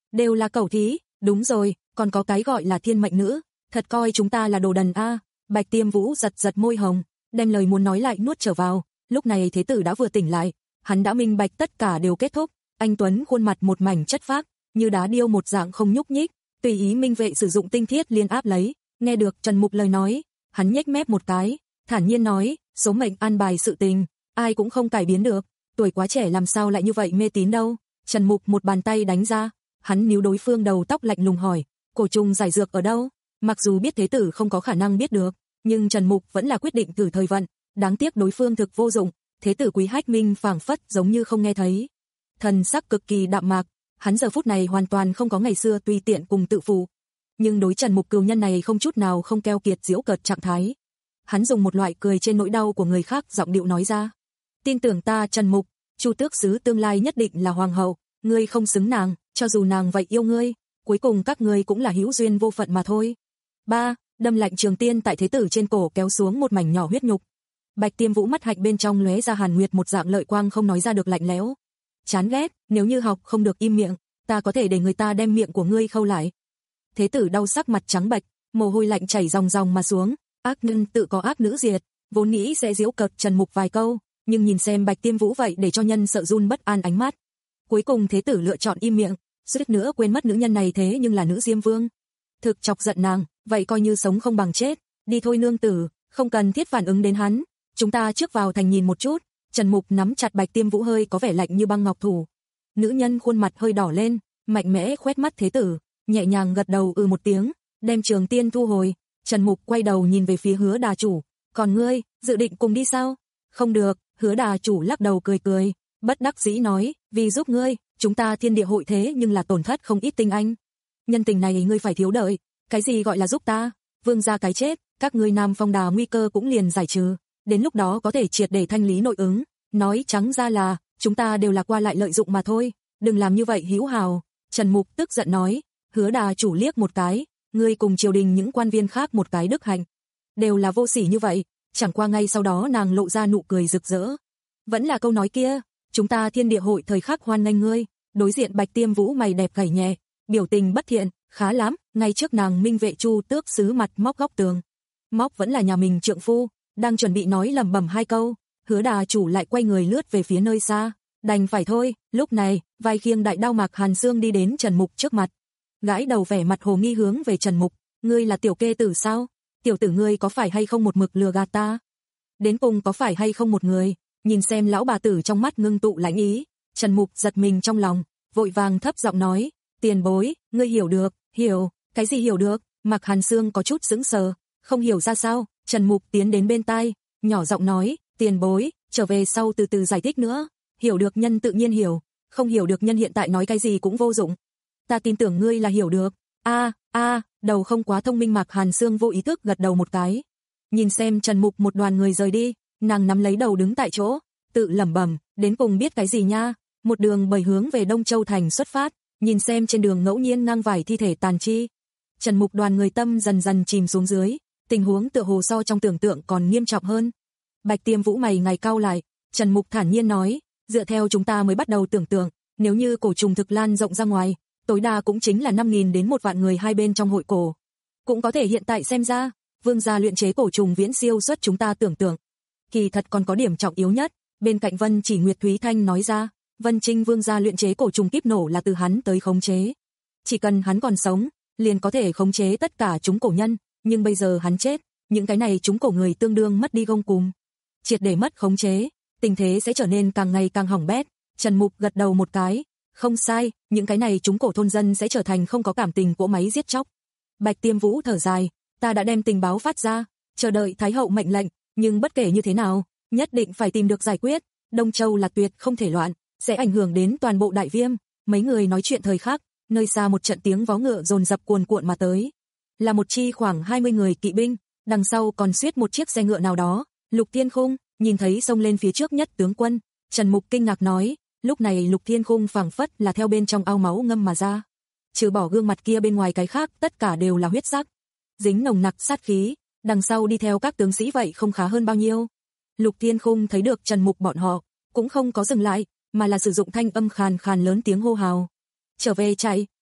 đều là cẩu thí, đúng rồi, còn có cái gọi là thiên mệnh nữ, thật coi chúng ta là đồ đần a. Bạch Tiêm Vũ giật giật môi hồng, đem lời muốn nói lại nuốt trở vào, lúc này thế tử đã vừa tỉnh lại, hắn đã minh bạch tất cả đều kết thúc, anh Tuấn khuôn mặt một mảnh chất phác, như đá điêu một dạng không nhúc nhích, tùy ý Minh Vệ sử dụng tinh thiết liên áp lấy, nghe được Trần Mục lời nói, hắn nhếch mép một cái, thản nhiên nói, số mệnh an bài sự tình, ai cũng không cải biến được, tuổi quá trẻ làm sao lại như vậy mê tín đâu. Trần Mục một bàn tay đánh ra, hắn níu đối phương đầu tóc lạnh lùng hỏi, cổ trùng giải dược ở đâu? Mặc dù biết thế tử không có khả năng biết được, nhưng Trần Mục vẫn là quyết định thử thời vận, đáng tiếc đối phương thực vô dụng, thế tử Quý Hách Minh phảng phất giống như không nghe thấy. Thần sắc cực kỳ đạm mạc, hắn giờ phút này hoàn toàn không có ngày xưa tùy tiện cùng tự phụ, nhưng đối Trần Mục cừu nhân này không chút nào không keo kiệt giễu cợt trạng thái. Hắn dùng một loại cười trên nỗi đau của người khác giọng điệu nói ra, tin tưởng ta Trần Mục, Chu Tước Sứ tương lai nhất định là hoàng hậu, ngươi không xứng nàng, cho dù nàng vậy yêu ngươi, cuối cùng các ngươi cũng là hữu duyên vô phận mà thôi. Ba, đâm lạnh trường tiên tại thế tử trên cổ kéo xuống một mảnh nhỏ huyết nhục. Bạch Tiêm Vũ mắt hạnh bên trong lóe ra hàn nguyệt một dạng lợi quang không nói ra được lạnh lẽo. Chán ghét, nếu như học không được im miệng, ta có thể để người ta đem miệng của ngươi khâu lại. Thế tử đau sắc mặt trắng bệch, mồ hôi lạnh chảy ròng ròng mà xuống, ác nhân tự có ác nữ diệt, vốn nghĩ sẽ giễu cợt Trần Mục vài câu, nhưng nhìn xem Bạch Tiêm Vũ vậy để cho nhân sợ run bất an ánh mắt. Cuối cùng thế tử lựa chọn im miệng, suýt nữa quên mất nữ nhân này thế nhưng là nữ Diêm Vương. Thực chọc giận nàng, vậy coi như sống không bằng chết, đi thôi nương tử, không cần thiết phản ứng đến hắn, chúng ta trước vào thành nhìn một chút. Trần Mục nắm chặt Bạch Tiêm Vũ hơi có vẻ lạnh như băng ngọc thủ. Nữ nhân khuôn mặt hơi đỏ lên, mạnh mẽ khoét mắt thế tử, nhẹ nhàng gật đầu ừ một tiếng, đem trường tiên thu hồi. Trần Mục quay đầu nhìn về phía Hứa Đà chủ, còn ngươi, dự định cùng đi sao? Không được, Hứa Đà chủ lắc đầu cười cười, bất đắc dĩ nói, vì giúp ngươi, chúng ta thiên địa hội thế nhưng là tổn thất không ít tinh anh. Nhân tình này ngươi phải thiếu đợi, cái gì gọi là giúp ta? Vương gia cái chết, các ngươi Nam Phong Đà nguy cơ cũng liền giải trừ, đến lúc đó có thể triệt để thanh lý nội ứng, nói trắng ra là, chúng ta đều là qua lại lợi dụng mà thôi, đừng làm như vậy hữu hào. Trần Mục tức giận nói, Hứa Đà chủ liếc một cái, ngươi cùng triều đình những quan viên khác một cái đức hạnh, đều là vô sỉ như vậy, chẳng qua ngay sau đó nàng lộ ra nụ cười rực rỡ. Vẫn là câu nói kia, chúng ta thiên địa hội thời khắc hoan nghênh ngươi. Đối diện Bạch Tiêm Vũ mày đẹp gảy nhẹ, biểu tình bất thiện, khá lắm, ngay trước nàng Minh Vệ Chu Tước Sứ mặt móc góc tường. Móc vẫn là nhà mình trượng phu, đang chuẩn bị nói lẩm bẩm hai câu, Hứa Đà chủ lại quay người lướt về phía nơi xa, đành phải thôi. Lúc này, vai khiêng đại đao Mạc Hàn Xương đi đến Trần Mục trước mặt, gãi đầu vẻ mặt hồ nghi hướng về Trần Mục, ngươi là tiểu kê tử sao? Tiểu tử ngươi có phải hay không một mực lừa gạt ta? Đến cùng có phải hay không một người? Nhìn xem lão bà tử trong mắt ngưng tụ lãnh ý, Trần Mục giật mình trong lòng, vội vàng thấp giọng nói, tiền bối, ngươi hiểu được, hiểu, cái gì hiểu được? Mạc Hàn Xương có chút sững sờ, không hiểu ra sao. Trần Mục tiến đến bên tai, nhỏ giọng nói, tiền bối, trở về sau từ từ giải thích nữa, hiểu được nhân tự nhiên hiểu, không hiểu được nhân hiện tại nói cái gì cũng vô dụng. Ta tin tưởng ngươi là hiểu được. A, a, đầu không quá thông minh Mạc Hàn Xương vô ý thức gật đầu một cái. Nhìn xem Trần Mục một đoàn người rời đi, nàng nắm lấy đầu đứng tại chỗ, tự lẩm bẩm, đến cùng biết cái gì nha? Một đường bầy hướng về Đông Châu thành xuất phát, nhìn xem trên đường ngẫu nhiên ngang vài thi thể tàn chi. Trần Mục đoàn người tâm dần dần chìm xuống dưới, tình huống tựa hồ so trong tưởng tượng còn nghiêm trọng hơn. Bạch Tiêm Vũ mày ngày cau lại, Trần Mục thản nhiên nói, dựa theo chúng ta mới bắt đầu tưởng tượng, nếu như cổ trùng thực lan rộng ra ngoài, tối đa cũng chính là năm nghìn đến một vạn người hai bên trong hội cổ. Cũng có thể hiện tại xem ra, vương gia luyện chế cổ trùng viễn siêu xuất chúng ta tưởng tượng. Kỳ thật còn có điểm trọng yếu nhất, bên cạnh Vân Chỉ Nguyệt Thúy Thanh nói ra, Vân Trinh vương gia luyện chế cổ trùng kíp nổ là từ hắn tới khống chế. Chỉ cần hắn còn sống, liền có thể khống chế tất cả chúng cổ nhân, nhưng bây giờ hắn chết, những cái này chúng cổ người tương đương mất đi gông cùm. Triệt để mất khống chế, tình thế sẽ trở nên càng ngày càng hỏng bét. Trần Mục gật đầu một cái, không sai, những cái này chúng cổ thôn dân sẽ trở thành không có cảm tình cỗ máy giết chóc. Bạch Tiêm Vũ thở dài, ta đã đem tình báo phát ra, chờ đợi Thái hậu mệnh lệnh, nhưng bất kể như thế nào, nhất định phải tìm được giải quyết. Đông Châu là tuyệt không thể loạn, sẽ ảnh hưởng đến toàn bộ Đại Viêm. Mấy người nói chuyện thời khắc, nơi xa một trận tiếng vó ngựa dồn dập cuồn cuộn mà tới, là một chi khoảng hai mươi người kỵ binh, đằng sau còn suýt một chiếc xe ngựa nào đó. Lục Thiên Khung nhìn thấy xông lên phía trước nhất tướng quân, Trần Mục kinh ngạc nói, lúc này Lục Thiên Khung phảng phất là theo bên trong ao máu ngâm mà ra, trừ bỏ gương mặt kia bên ngoài cái khác tất cả đều là huyết sắc, dính nồng nặc sát khí, đằng sau đi theo các tướng sĩ vậy không khá hơn bao nhiêu. Lục Thiên Khung thấy được Trần Mục bọn họ, cũng không có dừng lại, mà là sử dụng thanh âm khàn khàn lớn tiếng hô hào, trở về chạy,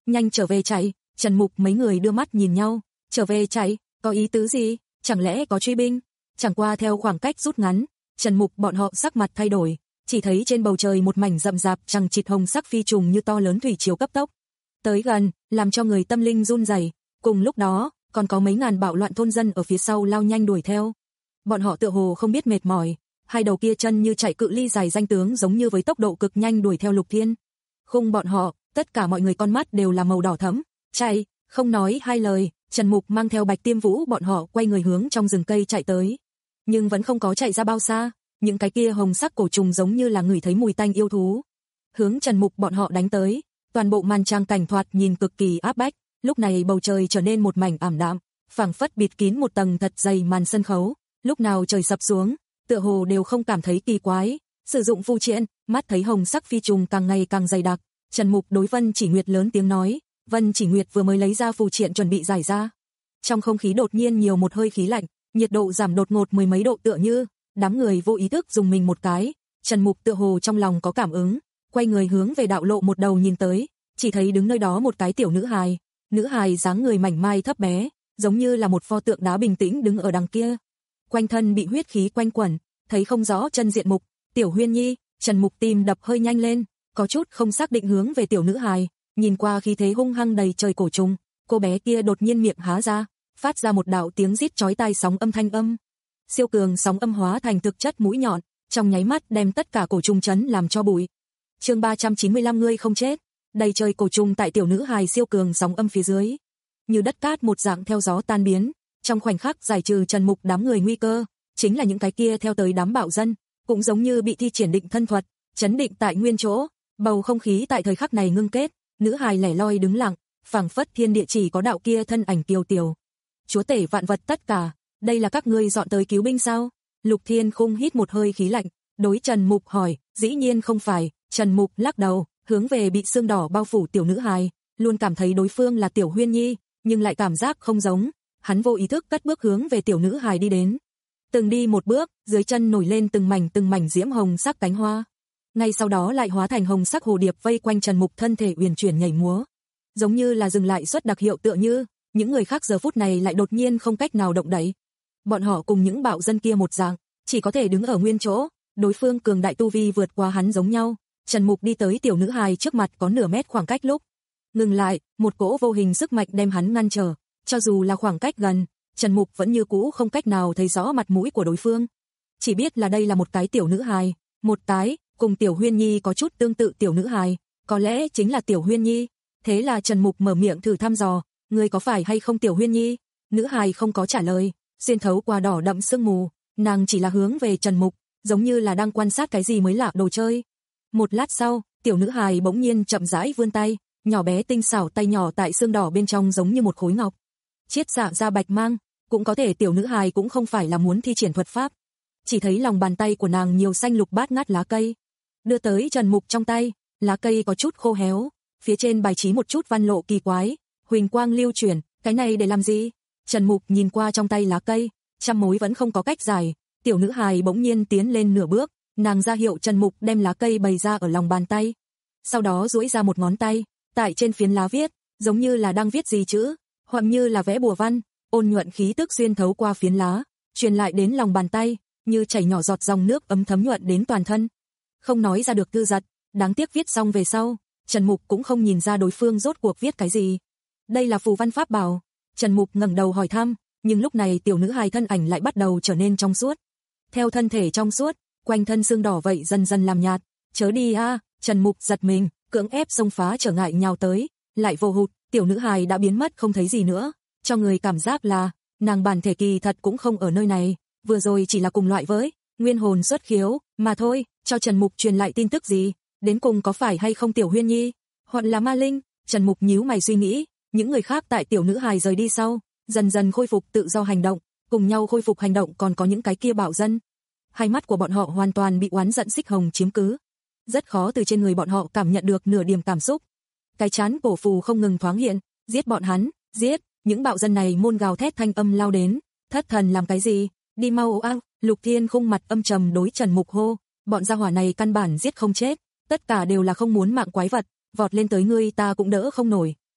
nhanh trở về chạy. Trần Mục mấy người đưa mắt nhìn nhau, trở về chạy, có ý tứ gì? Chẳng lẽ có truy binh? Chẳng qua theo khoảng cách rút ngắn, Trần Mục bọn họ sắc mặt thay đổi, chỉ thấy trên bầu trời một mảnh rậm rạp chằng chịt hồng sắc phi trùng như to lớn thủy triều cấp tốc tới gần, làm cho người tâm linh run rẩy. Cùng lúc đó, còn có mấy ngàn bạo loạn thôn dân ở phía sau lao nhanh đuổi theo. Bọn họ tựa hồ không biết mệt mỏi, hai đầu kia chân như chạy cự ly dài danh tướng giống như với tốc độ cực nhanh đuổi theo Lục Thiên. Khung bọn họ, tất cả mọi người con mắt đều là màu đỏ thẫm, chạy, không nói hai lời, Trần Mục mang theo Bạch Tiêm Vũ bọn họ quay người hướng trong rừng cây chạy tới. Nhưng vẫn không có chạy ra bao xa, những cái kia hồng sắc cổ trùng giống như là ngửi thấy mùi tanh yêu thú, hướng Trần Mục bọn họ đánh tới. Toàn bộ màn trang cảnh thoạt nhìn cực kỳ áp bách, lúc này bầu trời trở nên một mảnh ảm đạm, phảng phất bịt kín một tầng thật dày màn sân khấu, lúc nào trời sập xuống, tựa hồ đều không cảm thấy kỳ quái. Sử dụng phù triện, mắt thấy hồng sắc phi trùng càng ngày càng dày đặc, Trần Mục đối Vân Chỉ Nguyệt lớn tiếng nói, Vân Chỉ Nguyệt vừa mới lấy ra phù triện chuẩn bị giải ra. Trong không khí đột nhiên nhiều một hơi khí lạnh, nhiệt độ giảm đột ngột mười mấy độ tựa như, đám người vô ý thức dùng mình một cái, Trần Mục tựa hồ trong lòng có cảm ứng, quay người hướng về đạo lộ một đầu nhìn tới, chỉ thấy đứng nơi đó một cái tiểu nữ hài, nữ hài dáng người mảnh mai thấp bé, giống như là một pho tượng đá bình tĩnh đứng ở đằng kia. Quanh thân bị huyết khí quanh quẩn, thấy không rõ chân diện mục, Tiểu Huyên Nhi, Trần Mục tim đập hơi nhanh lên, có chút không xác định hướng về tiểu nữ hài, nhìn qua khí thế hung hăng đầy trời cổ trùng, cô bé kia đột nhiên miệng há ra, phát ra một đạo tiếng rít chói tai sóng âm thanh âm. Siêu cường sóng âm hóa thành thực chất mũi nhọn, trong nháy mắt đem tất cả cổ trùng chấn làm cho bụi. Chương ba trăm chín mươi lăm ngươi không chết, đầy trời cổ trùng tại tiểu nữ hài siêu cường sóng âm phía dưới, như đất cát một dạng theo gió tan biến, trong khoảnh khắc giải trừ Trần Mục đám người nguy cơ, chính là những cái kia theo tới đám bạo dân, cũng giống như bị thi triển định thân thuật, chấn định tại nguyên chỗ, bầu không khí tại thời khắc này ngưng kết, nữ hài lẻ loi đứng lặng, phảng phất thiên địa chỉ có đạo kia thân ảnh kiều tiểu. Chúa tể vạn vật tất cả, đây là các ngươi dọn tới cứu binh sao? Lục Thiên Khung hít một hơi khí lạnh, đối Trần Mục hỏi, dĩ nhiên không phải. Trần Mục lắc đầu, hướng về bị sương đỏ bao phủ tiểu nữ hài, luôn cảm thấy đối phương là Tiểu Huyên Nhi, nhưng lại cảm giác không giống, hắn vô ý thức cất bước hướng về tiểu nữ hài đi đến. Từng đi một bước, dưới chân nổi lên từng mảnh từng mảnh diễm hồng sắc cánh hoa, ngay sau đó lại hóa thành hồng sắc hồ điệp vây quanh Trần Mục thân thể uyển chuyển nhảy múa, giống như là dừng lại xuất đặc hiệu tựa như, những người khác giờ phút này lại đột nhiên không cách nào động đậy. Bọn họ cùng những bạo dân kia một dạng, chỉ có thể đứng ở nguyên chỗ, đối phương cường đại tu vi vượt qua hắn giống nhau. Trần Mục đi tới tiểu nữ hài trước mặt có nửa mét khoảng cách lúc ngừng lại, một cỗ vô hình sức mạnh đem hắn ngăn trở, cho dù là khoảng cách gần, Trần Mục vẫn như cũ không cách nào thấy rõ mặt mũi của đối phương. Chỉ biết là đây là một cái tiểu nữ hài, một cái cùng Tiểu Huyên Nhi có chút tương tự tiểu nữ hài, có lẽ chính là Tiểu Huyên Nhi. Thế là Trần Mục mở miệng thử thăm dò, ngươi có phải hay không Tiểu Huyên Nhi? Nữ hài không có trả lời, xuyên thấu qua đỏ đậm sương mù, nàng chỉ là hướng về Trần Mục, giống như là đang quan sát cái gì mới lạ đồ chơi. Một lát sau, tiểu nữ hài bỗng nhiên chậm rãi vươn tay, nhỏ bé tinh xảo tay nhỏ tại xương đỏ bên trong giống như một khối ngọc, chiết xạ ra bạch mang, cũng có thể tiểu nữ hài cũng không phải là muốn thi triển thuật pháp. Chỉ thấy lòng bàn tay của nàng nhiều xanh lục bát ngát lá cây, đưa tới Trần Mục trong tay, lá cây có chút khô héo, phía trên bài trí một chút văn lộ kỳ quái, huỳnh quang lưu chuyển, cái này để làm gì? Trần Mục nhìn qua trong tay lá cây, trăm mối vẫn không có cách giải, tiểu nữ hài bỗng nhiên tiến lên nửa bước, nàng ra hiệu Trần Mục đem lá cây bày ra ở lòng bàn tay, sau đó duỗi ra một ngón tay, tại trên phiến lá viết, giống như là đang viết gì chữ, hoặc như là vẽ bùa văn, ôn nhuận khí tức xuyên thấu qua phiến lá, truyền lại đến lòng bàn tay, như chảy nhỏ giọt dòng nước ấm thấm nhuận đến toàn thân. Không nói ra được thư giật, đáng tiếc viết xong về sau, Trần Mục cũng không nhìn ra đối phương rốt cuộc viết cái gì. Đây là phù văn pháp bảo. Trần Mục ngẩng đầu hỏi thăm, nhưng lúc này tiểu nữ hài thân ảnh lại bắt đầu trở nên trong suốt. Theo thân thể trong suốt, quanh thân xương đỏ vậy dần dần làm nhạt. Chớ đi a, à, Trần Mục giật mình, cưỡng ép xông phá trở ngại nhào tới, lại vô hụt, tiểu nữ hài đã biến mất không thấy gì nữa, cho người cảm giác là nàng bản thể kỳ thật cũng không ở nơi này, vừa rồi chỉ là cùng loại với nguyên hồn xuất khiếu mà thôi. Cho Trần Mục truyền lại tin tức gì, đến cùng có phải hay không Tiểu Huyên Nhi, hoặc là ma linh? Trần Mục nhíu mày suy nghĩ, những người khác tại tiểu nữ hài rời đi sau, dần dần khôi phục tự do hành động, cùng nhau khôi phục hành động còn có những cái kia bạo dân. Hai mắt của bọn họ hoàn toàn bị oán giận xích hồng chiếm cứ, rất khó từ trên người bọn họ cảm nhận được nửa điểm cảm xúc. Cái chán cổ phù không ngừng thoáng hiện, giết bọn hắn, giết, những bạo dân này môn gào thét thanh âm lao đến, thất thần làm cái gì, đi mau a. Lục Thiên Khung mặt âm trầm đối Trần Mục hô, bọn gia hỏa này căn bản giết không chết, tất cả đều là không muốn mạng quái vật, vọt lên tới ngươi ta cũng đỡ không nổi.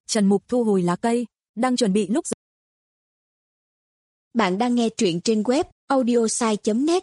Trần Mục thu hồi lá cây, đang chuẩn bị lúc. Bạn đang nghe truyện trên web audiosai chấm net.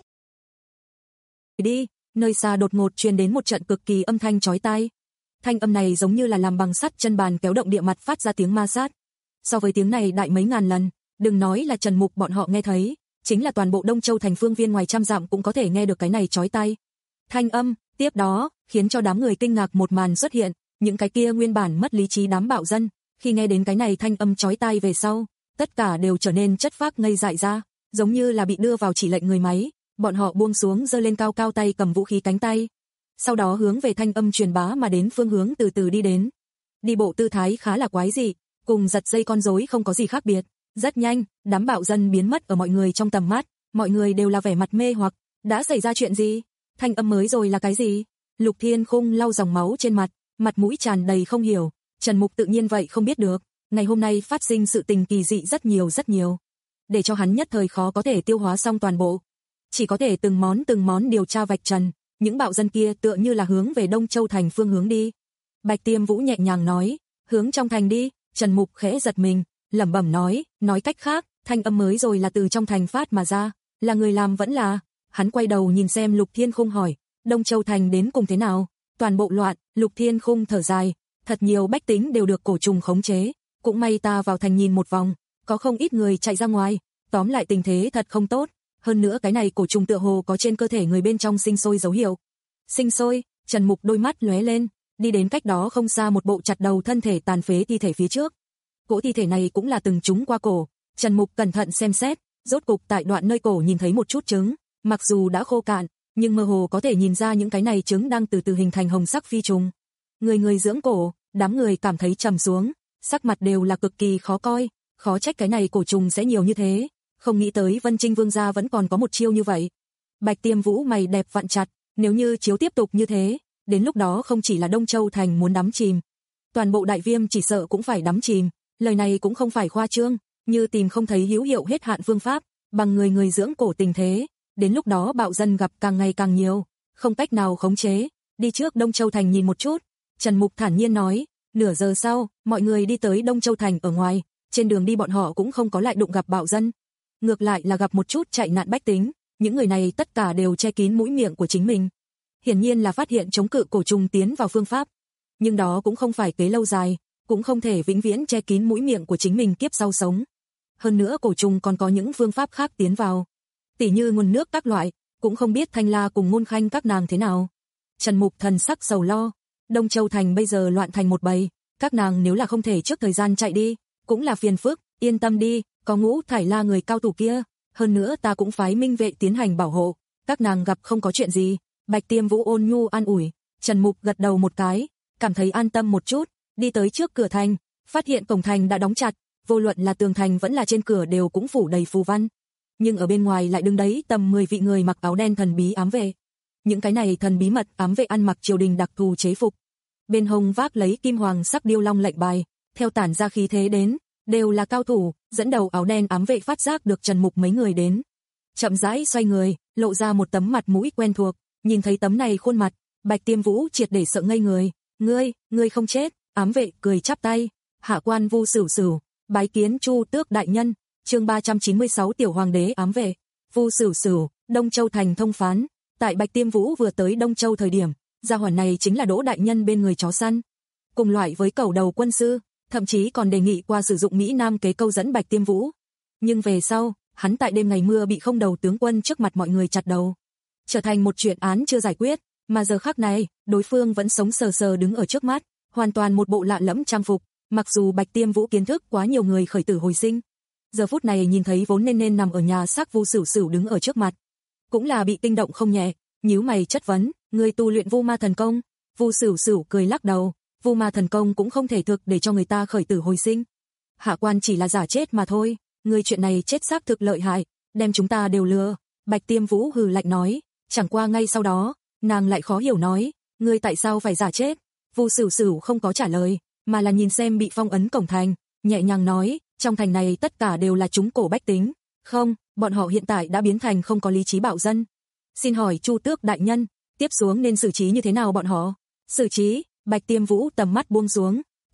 Đi, nơi xa đột ngột truyền đến một trận cực kỳ âm thanh chói tai. Thanh âm này giống như là làm bằng sắt chân bàn kéo động địa mặt phát ra tiếng ma sát. So với tiếng này đại mấy ngàn lần, đừng nói là Trần Mục bọn họ nghe thấy, chính là toàn bộ Đông Châu thành phương viên ngoài trăm dặm cũng có thể nghe được cái này chói tai. Thanh âm, tiếp đó, khiến cho đám người kinh ngạc một màn xuất hiện, những cái kia nguyên bản mất lý trí đám bạo dân, khi nghe đến cái này thanh âm chói tai về sau, tất cả đều trở nên chất phác ngây dại ra, giống như là bị đưa vào chỉ lệnh người máy, bọn họ buông xuống giơ lên cao cao tay cầm vũ khí cánh tay. Sau đó hướng về thanh âm truyền bá mà đến phương hướng từ từ đi đến. Đi bộ tư thái khá là quái dị, cùng giật dây con rối không có gì khác biệt. Rất nhanh, đám bạo dân biến mất ở mọi người trong tầm mắt, mọi người đều là vẻ mặt mê hoặc, đã xảy ra chuyện gì? Thanh âm mới rồi là cái gì? Lục Thiên Khung lau dòng máu trên mặt, mặt mũi tràn đầy không hiểu, Trần Mục tự nhiên vậy không biết được, ngày hôm nay phát sinh sự tình kỳ dị rất nhiều rất nhiều, để cho hắn nhất thời khó có thể tiêu hóa xong toàn bộ, chỉ có thể từng món từng món điều tra vạch trần, những bạo dân kia tựa như là hướng về Đông Châu thành phương hướng đi. Bạch Tiêm Vũ nhẹ nhàng nói, hướng trong thành đi. Trần Mục khẽ giật mình, lẩm bẩm nói, nói cách khác, thanh âm mới rồi là từ trong thành phát mà ra, là người làm vẫn là. Hắn quay đầu nhìn xem Lục Thiên Khung hỏi, Đông Châu thành đến cùng thế nào? Toàn bộ loạn. Lục Thiên Khung thở dài, thật nhiều bách tính đều được cổ trùng khống chế, cũng may ta vào thành nhìn một vòng, có không ít người chạy ra ngoài, tóm lại tình thế thật không tốt, hơn nữa cái này cổ trùng tựa hồ có trên cơ thể người bên trong sinh sôi dấu hiệu. Sinh sôi? Trần Mục đôi mắt lóe lên, đi đến cách đó không xa một bộ chặt đầu thân thể tàn phế thi thể phía trước. Cỗ thi thể này cũng là từng trúng qua cổ, Trần Mục cẩn thận xem xét, rốt cục tại đoạn nơi cổ nhìn thấy một chút trứng, mặc dù đã khô cạn, nhưng mơ hồ có thể nhìn ra những cái này trứng đang từ từ hình thành hồng sắc phi trùng. Người người dưỡng cổ, đám người cảm thấy trầm xuống, sắc mặt đều là cực kỳ khó coi, khó trách cái này cổ trùng sẽ nhiều như thế, không nghĩ tới Vân Trinh Vương gia vẫn còn có một chiêu như vậy. Bạch Tiêm Vũ mày đẹp vặn chặt, nếu như chiếu tiếp tục như thế, đến lúc đó không chỉ là Đông Châu thành muốn đắm chìm, toàn bộ Đại Viêm chỉ sợ cũng phải đắm chìm, lời này cũng không phải khoa trương, như tìm không thấy hữu hiệu hết hạn phương pháp, bằng người người dưỡng cổ tình thế, đến lúc đó bạo dân gặp càng ngày càng nhiều, không cách nào khống chế, đi trước Đông Châu thành nhìn một chút. Trần Mục thản nhiên nói, nửa giờ sau, mọi người đi tới Đông Châu thành ở ngoài, trên đường đi bọn họ cũng không có lại đụng gặp bạo dân, ngược lại là gặp một chút chạy nạn bách tính, những người này tất cả đều che kín mũi miệng của chính mình. Hiển nhiên là phát hiện chống cự cổ trùng tiến vào phương pháp, nhưng đó cũng không phải kế lâu dài, cũng không thể vĩnh viễn che kín mũi miệng của chính mình kiếp sau sống. Hơn nữa cổ trùng còn có những phương pháp khác tiến vào, tỉ như nguồn nước các loại, cũng không biết Thanh La cùng Ngôn Khanh các nàng thế nào. Trần Mục thần sắc sầu lo, Đông Châu thành bây giờ loạn thành một bầy, các nàng nếu là không thể trước thời gian chạy đi, cũng là phiền phức, yên tâm đi, có Ngũ Thải La người cao thủ kia, hơn nữa ta cũng phái minh vệ tiến hành bảo hộ, các nàng gặp không có chuyện gì. Bạch Tiêm Vũ ôn nhu an ủi, Trần Mục gật đầu một cái, cảm thấy an tâm một chút, đi tới trước cửa thành, phát hiện cổng thành đã đóng chặt, vô luận là tường thành vẫn là trên cửa đều cũng phủ đầy phù văn, nhưng ở bên ngoài lại đứng đấy tầm mười vị người mặc áo đen thần bí ám vệ. Những cái này thần bí mật ám vệ ăn mặc triều đình đặc thù chế phục, bên hông vác lấy kim hoàng sắc điêu long lệnh bài, theo tản ra khí thế đến, đều là cao thủ, dẫn đầu áo đen ám vệ phát giác được Trần Mục mấy người đến, chậm rãi xoay người, lộ ra một tấm mặt mũi quen thuộc. Nhìn thấy tấm này khuôn mặt, Bạch Tiêm Vũ triệt để sợ ngây người, ngươi, ngươi không chết. Ám vệ cười chắp tay, hạ quan Vu Sửu Sửu, bái kiến Chu Tước đại nhân. Chương ba trăm chín mươi sáu Tiểu Hoàng đế ám vệ. Vu Sửu Sửu, Đông Châu thành thông phán. Tại Bạch Tiêm Vũ vừa tới Đông Châu thời điểm, gia hỏa này chính là Đỗ đại nhân bên người chó săn, cùng loại với cẩu đầu quân sư, thậm chí còn đề nghị qua sử dụng Mỹ Nam kế câu dẫn Bạch Tiêm Vũ. Nhưng về sau, hắn tại đêm ngày mưa bị không đầu tướng quân trước mặt mọi người chặt đầu, trở thành một chuyện án chưa giải quyết, mà giờ khắc này, đối phương vẫn sống sờ sờ đứng ở trước mắt, hoàn toàn một bộ lạ lẫm trang phục, mặc dù Bạch Tiêm Vũ kiến thức quá nhiều người khởi tử hồi sinh, giờ phút này nhìn thấy vốn nên nên nằm ở nhà xác Vu Sửu Sửu đứng ở trước mặt, cũng là bị kinh động không nhẹ, nhíu mày chất vấn, người tu luyện Vu Ma thần công? Vu Sửu Sửu cười lắc đầu, Vu Ma thần công cũng không thể thực để cho người ta khởi tử hồi sinh. Hạ quan chỉ là giả chết mà thôi, người chuyện này chết xác thực lợi hại, đem chúng ta đều lừa. Bạch Tiêm Vũ hừ lạnh nói, chẳng qua ngay sau đó, nàng lại khó hiểu nói, ngươi tại sao phải giả chết? Vu Sửu Sửu không có trả lời, mà là nhìn xem bị phong ấn cổng thành, nhẹ nhàng nói, trong thành này tất cả đều là chúng cổ bách tính, không, bọn họ hiện tại đã biến thành không có lý trí bạo dân. Xin hỏi Chu Tước đại nhân, tiếp xuống nên xử trí như thế nào bọn họ? Xử trí? Bạch Tiêm Vũ tầm mắt buông xuống,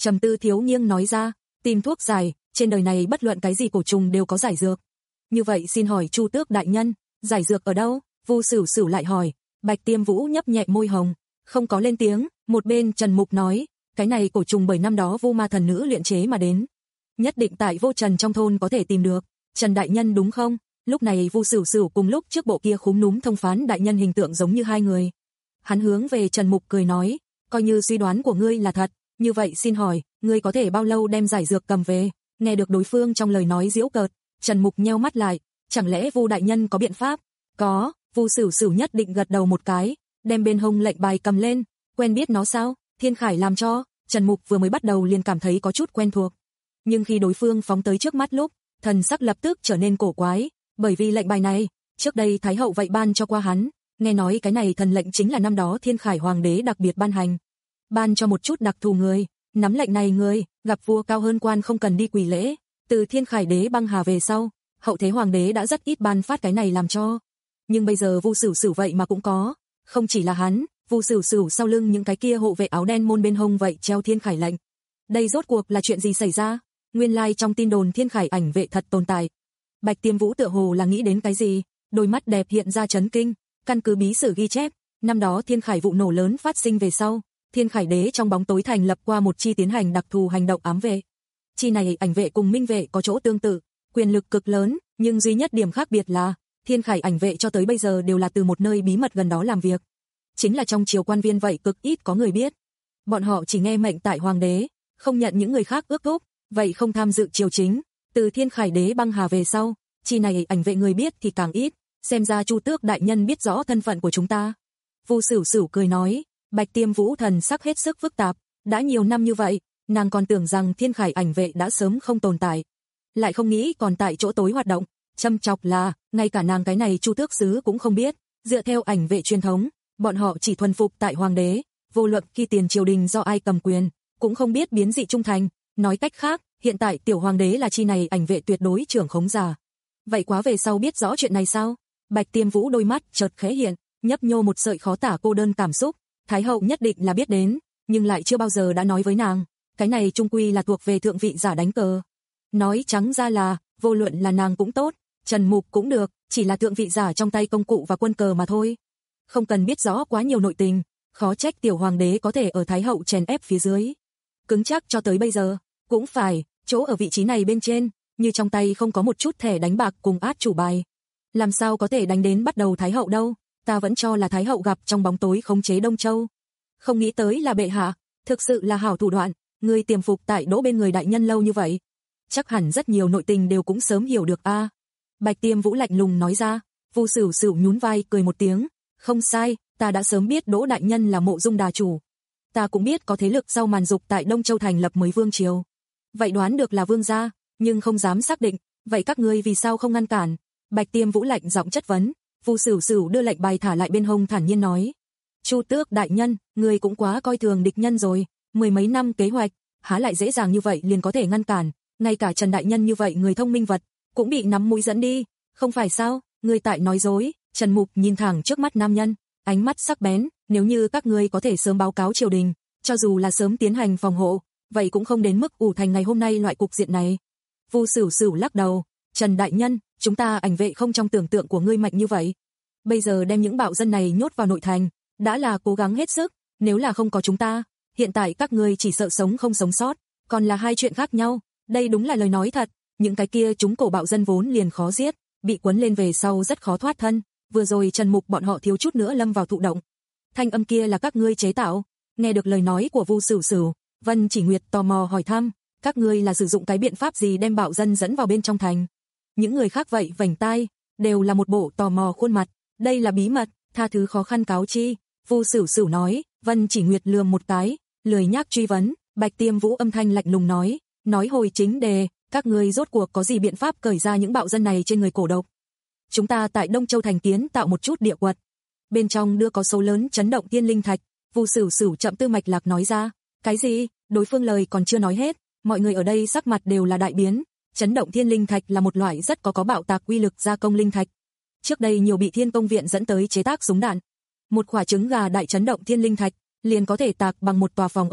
trầm tư thiếu nghiêng nói ra, tìm thuốc giải, trên đời này bất luận cái gì cổ trùng đều có giải dược. Như vậy xin hỏi Chu Tước đại nhân, giải dược ở đâu? Vu Sửu Sửu lại hỏi. Bạch Tiêm Vũ nhấp nhẹ môi hồng, không có lên tiếng. Một bên Trần Mục nói, cái này cổ trùng bởi năm đó Vu Ma thần nữ luyện chế mà đến, nhất định tại Vô Trần trong thôn có thể tìm được. Trần đại nhân đúng không? Lúc này Vu Sửu Sửu cùng lúc trước bộ kia khúm núm thông phán đại nhân hình tượng giống như hai người. Hắn hướng về Trần Mục cười nói, coi như suy đoán của ngươi là thật, như vậy xin hỏi, ngươi có thể bao lâu đem giải dược cầm về? Nghe được đối phương trong lời nói giễu cợt, Trần Mục nheo mắt lại, chẳng lẽ Vu đại nhân có biện pháp? Có. Vu Sửu Sửu nhất định gật đầu một cái, đem bên hông lệnh bài cầm lên, quen biết nó sao? Thiên Khải làm cho. Trần Mục vừa mới bắt đầu liền cảm thấy có chút quen thuộc, nhưng khi đối phương phóng tới trước mắt lúc, thần sắc lập tức trở nên cổ quái, bởi vì lệnh bài này, trước đây Thái hậu vậy ban cho qua hắn, nghe nói cái này thần lệnh chính là năm đó Thiên Khải hoàng đế đặc biệt ban hành, ban cho một chút đặc thù người, nắm lệnh này người, gặp vua cao hơn quan không cần đi quỳ lễ, từ Thiên Khải đế băng hà về sau, hậu thế hoàng đế đã rất ít ban phát cái này làm cho. Nhưng bây giờ Vu Sửu Sửu vậy mà cũng có, không chỉ là hắn, Vu Sửu Sửu sau lưng những cái kia hộ vệ áo đen môn bên hông vậy treo Thiên Khải lệnh. Đây rốt cuộc là chuyện gì xảy ra? Nguyên lai like trong tin đồn Thiên Khải ảnh vệ thật tồn tại. Bạch Tiêm Vũ tựa hồ là nghĩ đến cái gì, đôi mắt đẹp hiện ra chấn kinh, căn cứ bí sử ghi chép, năm đó Thiên Khải vụ nổ lớn phát sinh về sau, Thiên Khải đế trong bóng tối thành lập qua một chi tiến hành đặc thù hành động ám vệ. Chi này ảnh vệ cùng minh vệ có chỗ tương tự, quyền lực cực lớn, nhưng duy nhất điểm khác biệt là Thiên Khải ảnh vệ cho tới bây giờ đều là từ một nơi bí mật gần đó làm việc. Chính là trong triều quan viên vậy cực ít có người biết. Bọn họ chỉ nghe mệnh tại hoàng đế, không nhận những người khác ước thúc, vậy không tham dự triều chính. Từ Thiên Khải đế băng hà về sau, chi này ảnh vệ người biết thì càng ít, xem ra Chu Tước đại nhân biết rõ thân phận của chúng ta. Vu Sửu Sửu cười nói, Bạch Tiêm Vũ thần sắc hết sức phức tạp, đã nhiều năm như vậy, nàng còn tưởng rằng Thiên Khải ảnh vệ đã sớm không tồn tại, lại không nghĩ còn tại chỗ tối hoạt động. Châm chọc là, ngay cả nàng cái này Chu Tước sứ cũng không biết, dựa theo ảnh vệ truyền thống, bọn họ chỉ thuần phục tại hoàng đế, vô luận khi tiền triều đình do ai cầm quyền, cũng không biết biến dị trung thành. Nói cách khác, hiện tại tiểu hoàng đế là chi này ảnh vệ tuyệt đối trưởng khống giả. Vậy quá về sau biết rõ chuyện này sao? Bạch Tiêm Vũ đôi mắt chợt khẽ hiện, nhấp nhô một sợi khó tả cô đơn cảm xúc. Thái hậu nhất định là biết đến, nhưng lại chưa bao giờ đã nói với nàng. Cái này trung quy là thuộc về thượng vị giả đánh cờ. Nói trắng ra là, vô luận là nàng cũng tốt, Trần Mục cũng được, chỉ là thượng vị giả trong tay công cụ và quân cờ mà thôi. Không cần biết rõ quá nhiều nội tình, khó trách tiểu hoàng đế có thể ở Thái hậu chèn ép phía dưới. Cứng chắc cho tới bây giờ, cũng phải, chỗ ở vị trí này bên trên, như trong tay không có một chút thẻ đánh bạc cùng át chủ bài. Làm sao có thể đánh đến bắt đầu Thái hậu đâu, ta vẫn cho là Thái hậu gặp trong bóng tối khống chế Đông Châu. Không nghĩ tới là bệ hạ, thực sự là hảo thủ đoạn, người tiềm phục tại đỗ bên người đại nhân lâu như vậy. Chắc hẳn rất nhiều nội tình đều cũng sớm hiểu được a. Bạch Tiêm Vũ lạnh lùng nói ra. Vu Sửu Sửu nhún vai cười một tiếng, không sai, ta đã sớm biết Đỗ đại nhân là Mộ Dung đà chủ. Ta cũng biết có thế lực sau màn dục tại Đông Châu thành lập mới vương triều. Vậy đoán được là vương gia, nhưng không dám xác định, vậy các ngươi vì sao không ngăn cản? Bạch Tiêm Vũ lạnh giọng chất vấn. Vu Sửu Sửu đưa lệnh bài thả lại bên hông thản nhiên nói, Chu Tước đại nhân, ngươi cũng quá coi thường địch nhân rồi, mười mấy năm kế hoạch, há lại dễ dàng như vậy liền có thể ngăn cản, ngay cả Trần đại nhân như vậy người thông minh vật, cũng bị nắm mũi dẫn đi, không phải sao? Ngươi tại nói dối. Trần Mục nhìn thẳng trước mắt nam nhân, ánh mắt sắc bén, nếu như các ngươi có thể sớm báo cáo triều đình, cho dù là sớm tiến hành phòng hộ, vậy cũng không đến mức ủ thành ngày hôm nay loại cục diện này. Vu Sửu Sửu lắc đầu, Trần đại nhân, chúng ta ảnh vệ không trong tưởng tượng của ngươi mạnh như vậy. Bây giờ đem những bạo dân này nhốt vào nội thành, đã là cố gắng hết sức, nếu là không có chúng ta, hiện tại các ngươi chỉ sợ sống không sống sót, còn là hai chuyện khác nhau. Đây đúng là lời nói thật, những cái kia chúng cổ bạo dân vốn liền khó giết, bị quấn lên về sau rất khó thoát thân, vừa rồi Trần Mục bọn họ thiếu chút nữa lâm vào thụ động. Thanh âm kia là các ngươi chế tạo? Nghe được lời nói của Vu Sửu Sửu, Vân Chỉ Nguyệt tò mò hỏi thăm, các ngươi là sử dụng cái biện pháp gì đem bạo dân dẫn vào bên trong thành? Những người khác vậy vành tai, đều là một bộ tò mò khuôn mặt, đây là bí mật, tha thứ khó khăn cáo chi. Vu Sửu Sửu nói. Vân Chỉ Nguyệt lườm một cái, lười nhác truy vấn. Bạch Tiêm Vũ âm thanh lạnh lùng nói, nói hồi chính đề, các ngươi rốt cuộc có gì biện pháp cởi ra những bạo dân này trên người cổ độc? Chúng ta tại Đông Châu thành kiến tạo một chút địa quật, bên trong đưa có số lớn chấn động thiên linh thạch. Vu Sửu Sửu chậm tư mạch lạc nói ra. Cái gì? Đối phương lời còn chưa nói hết, mọi người ở đây sắc mặt đều là đại biến. Chấn động thiên linh thạch là một loại rất có có bạo tạc uy lực gia công linh thạch. Trước đây nhiều bị Thiên Công viện dẫn tới chế tác súng đạn. Một quả trứng gà đại chấn động thiên linh thạch, liền có thể tạc bằng một tòa phòng ốc.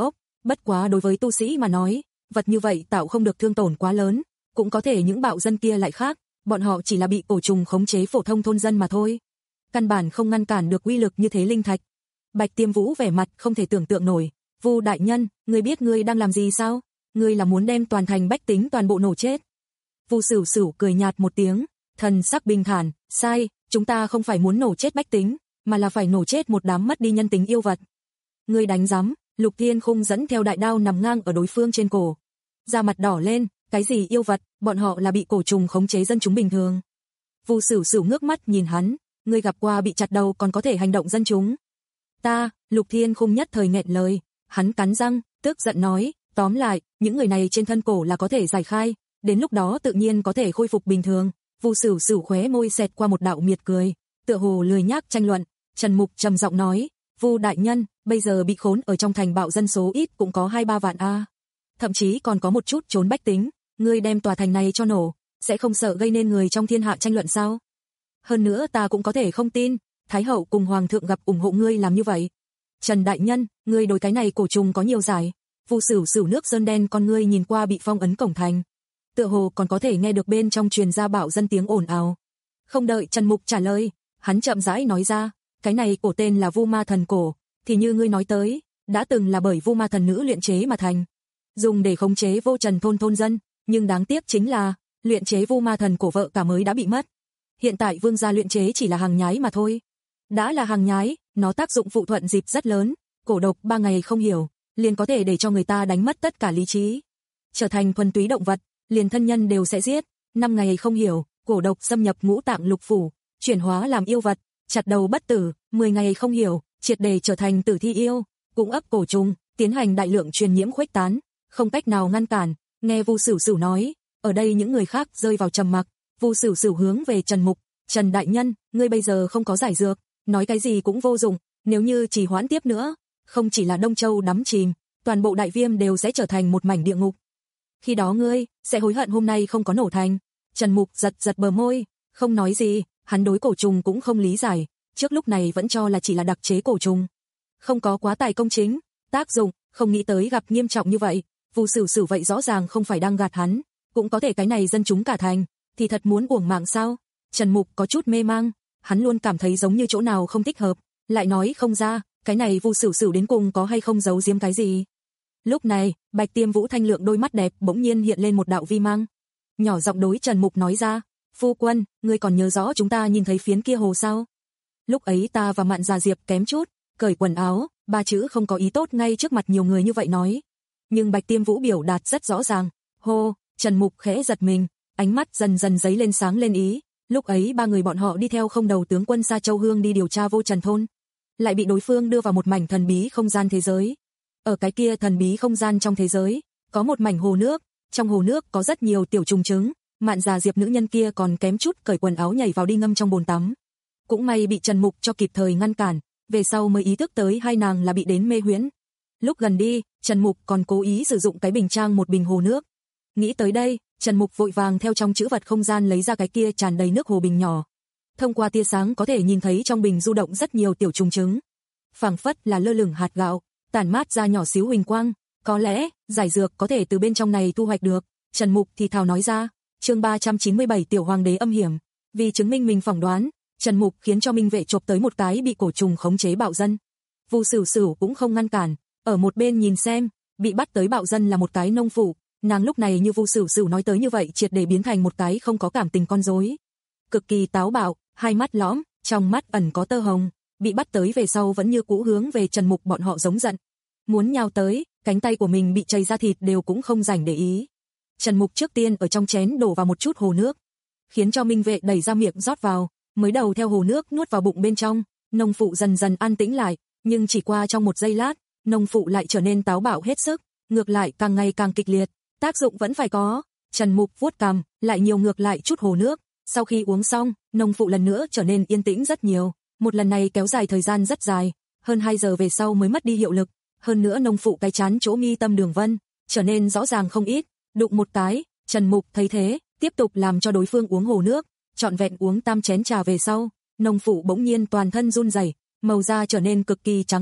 Bất quá đối với tu sĩ mà nói, vật như vậy tạo không được thương tổn quá lớn, cũng có thể những bạo dân kia lại khác, bọn họ chỉ là bị cổ trùng khống chế phổ thông thôn dân mà thôi. Căn bản không ngăn cản được uy lực như thế linh thạch. Bạch Tiêm Vũ vẻ mặt không thể tưởng tượng nổi, Vu đại nhân, ngươi biết ngươi đang làm gì sao? Ngươi là muốn đem toàn thành bách tính toàn bộ nổ chết. Vu Sửu Sửu cười nhạt một tiếng, thần sắc bình thản, sai, chúng ta không phải muốn nổ chết bách tính, mà là phải nổ chết một đám mất đi nhân tính yêu vật. Ngươi đánh rắm, Lục Thiên Khung dẫn theo đại đao nằm ngang ở đối phương trên cổ. Da mặt đỏ lên, cái gì yêu vật, bọn họ là bị cổ trùng khống chế dân chúng bình thường. Vu Sửu Sửu ngước mắt nhìn hắn, ngươi gặp qua bị chặt đầu còn có thể hành động dân chúng. Ta, Lục Thiên Khung nhất thời nghẹn lời, hắn cắn răng, tức giận nói, tóm lại, những người này trên thân cổ là có thể giải khai, đến lúc đó tự nhiên có thể khôi phục bình thường. Vu Sửu Sửu khóe môi xẹt qua một đạo miệt cười, tựa hồ lười nhác tranh luận. Trần Mục trầm giọng nói, Vu đại nhân, bây giờ bị khốn ở trong thành bạo dân số ít cũng có hai ba vạn a, thậm chí còn có một chút trốn bách tính, ngươi đem tòa thành này cho nổ, sẽ không sợ gây nên người trong thiên hạ tranh luận sao? Hơn nữa ta cũng có thể không tin, Thái hậu cùng hoàng thượng gặp ủng hộ ngươi làm như vậy. Trần đại nhân, ngươi đối cái này cổ trùng có nhiều giải. Vu Sửu Sửu nước sơn đen con ngươi nhìn qua bị phong ấn cổng thành, tựa hồ còn có thể nghe được bên trong truyền ra bạo dân tiếng ồn ào. Không đợi Trần Mục trả lời, hắn chậm rãi nói ra, cái này cổ tên là Vu Ma Thần Cổ, thì như ngươi nói tới, đã từng là bởi Vu Ma Thần nữ luyện chế mà thành, dùng để khống chế vô trần thôn thôn dân, nhưng đáng tiếc chính là, luyện chế Vu Ma Thần Cổ vợ cả mới đã bị mất. Hiện tại vương gia luyện chế chỉ là hàng nhái mà thôi. Đã là hàng nhái, nó tác dụng phụ thuận dịp rất lớn, cổ độc ba ngày không hiểu, liền có thể để cho người ta đánh mất tất cả lý trí, trở thành thuần túy động vật, liền thân nhân đều sẽ giết. Năm ngày không hiểu, cổ độc xâm nhập ngũ tạng lục phủ, chuyển hóa làm yêu vật, chặt đầu bất tử. Mười ngày không hiểu, triệt để trở thành tử thi yêu, cũng ấp cổ trùng, tiến hành đại lượng truyền nhiễm khuếch tán, không cách nào ngăn cản. Nghe Vu Sửu Sửu nói, ở đây những người khác rơi vào trầm mặc. Vu Sửu Sửu hướng về Trần Mục, Trần đại nhân, ngươi bây giờ không có giải dược, nói cái gì cũng vô dụng, nếu như trì hoãn tiếp nữa, không chỉ là Đông Châu đắm chìm, toàn bộ Đại Viêm đều sẽ trở thành một mảnh địa ngục. Khi đó ngươi sẽ hối hận hôm nay không có nổ thành. Trần Mục giật giật bờ môi, không nói gì, hắn đối cổ trùng cũng không lý giải, trước lúc này vẫn cho là chỉ là đặc chế cổ trùng, không có quá tài công chính, tác dụng, không nghĩ tới gặp nghiêm trọng như vậy. Vu Sửu Sửu vậy rõ ràng không phải đang gạt hắn, cũng có thể cái này dân chúng cả thành, thì thật muốn uổng mạng sao? Trần Mục có chút mê mang, hắn luôn cảm thấy giống như chỗ nào không thích hợp, lại nói không ra, cái này Vu Sửu Sửu đến cùng có hay không giấu giếm cái gì. Lúc này, Bạch Tiêm Vũ thanh lượng đôi mắt đẹp bỗng nhiên hiện lên một đạo vi mang, nhỏ giọng đối Trần Mục nói ra, phu quân, ngươi còn nhớ rõ chúng ta nhìn thấy phiến kia hồ sao? Lúc ấy ta và Mạn Già Diệp kém chút cởi quần áo, ba chữ không có ý tốt ngay trước mặt nhiều người như vậy nói. Nhưng Bạch Tiêm Vũ biểu đạt rất rõ ràng, hô. Trần Mục khẽ giật mình, ánh mắt dần dần giấy lên sáng lên ý. Lúc ấy ba người bọn họ đi theo không đầu tướng quân Sa Châu Hương đi điều tra vô trần thôn, lại bị đối phương đưa vào một mảnh thần bí không gian thế giới. Ở cái kia thần bí không gian trong thế giới, có một mảnh hồ nước, trong hồ nước có rất nhiều tiểu trùng trứng, Mạn Già Diệp nữ nhân kia còn kém chút cởi quần áo nhảy vào đi ngâm trong bồn tắm. Cũng may bị Trần Mục cho kịp thời ngăn cản, về sau mới ý thức tới hai nàng là bị đến mê huyễn. Lúc gần đi, Trần Mục còn cố ý sử dụng cái bình trang một bình hồ nước. Nghĩ tới đây, Trần Mục vội vàng theo trong trữ vật không gian lấy ra cái kia tràn đầy nước hồ bình nhỏ. Thông qua tia sáng có thể nhìn thấy trong bình du động rất nhiều tiểu trùng trứng, phảng phất là lơ lửng hạt gạo, tản mát ra nhỏ xíu huỳnh quang, có lẽ giải dược có thể từ bên trong này thu hoạch được. Trần Mục thì thào nói ra. Chương ba trăm chín mươi bảy Tiểu Hoàng đế âm hiểm. Vì chứng minh mình phỏng đoán, Trần Mục khiến cho Minh Vệ chộp tới một cái bị cổ trùng khống chế bạo dân. Vu Sửu Sửu cũng không ngăn cản, ở một bên nhìn xem, bị bắt tới bạo dân là một cái nông phụ, nàng lúc này như Vu Sửu Sửu nói tới như vậy triệt để biến thành một cái không có cảm tình con rối, cực kỳ táo bạo, hai mắt lõm, trong mắt ẩn có tơ hồng, bị bắt tới về sau vẫn như cũ hướng về Trần Mục bọn họ giống giận, muốn nhào tới, cánh tay của mình bị chảy ra thịt đều cũng không rảnh để ý. Trần Mục trước tiên ở trong chén đổ vào một chút hồ nước, khiến cho Minh Vệ đẩy ra miệng rót vào, mới đầu theo hồ nước nuốt vào bụng bên trong, nông phụ dần dần an tĩnh lại, nhưng chỉ qua trong một giây lát, nông phụ lại trở nên táo bạo hết sức, ngược lại càng ngày càng kịch liệt, tác dụng vẫn phải có. Trần Mục vuốt cằm, lại nhiều ngược lại chút hồ nước, sau khi uống xong, nông phụ lần nữa trở nên yên tĩnh rất nhiều, một lần này kéo dài thời gian rất dài, hơn hai giờ về sau mới mất đi hiệu lực, hơn nữa nông phụ cái chán chỗ mi tâm đường vân trở nên rõ ràng không ít, đụng một cái, Trần Mục thấy thế, tiếp tục làm cho đối phương uống hồ nước, trọn vẹn uống tam chén trà về sau, nông phụ bỗng nhiên toàn thân run rẩy, màu da trở nên cực kỳ trắng bệch,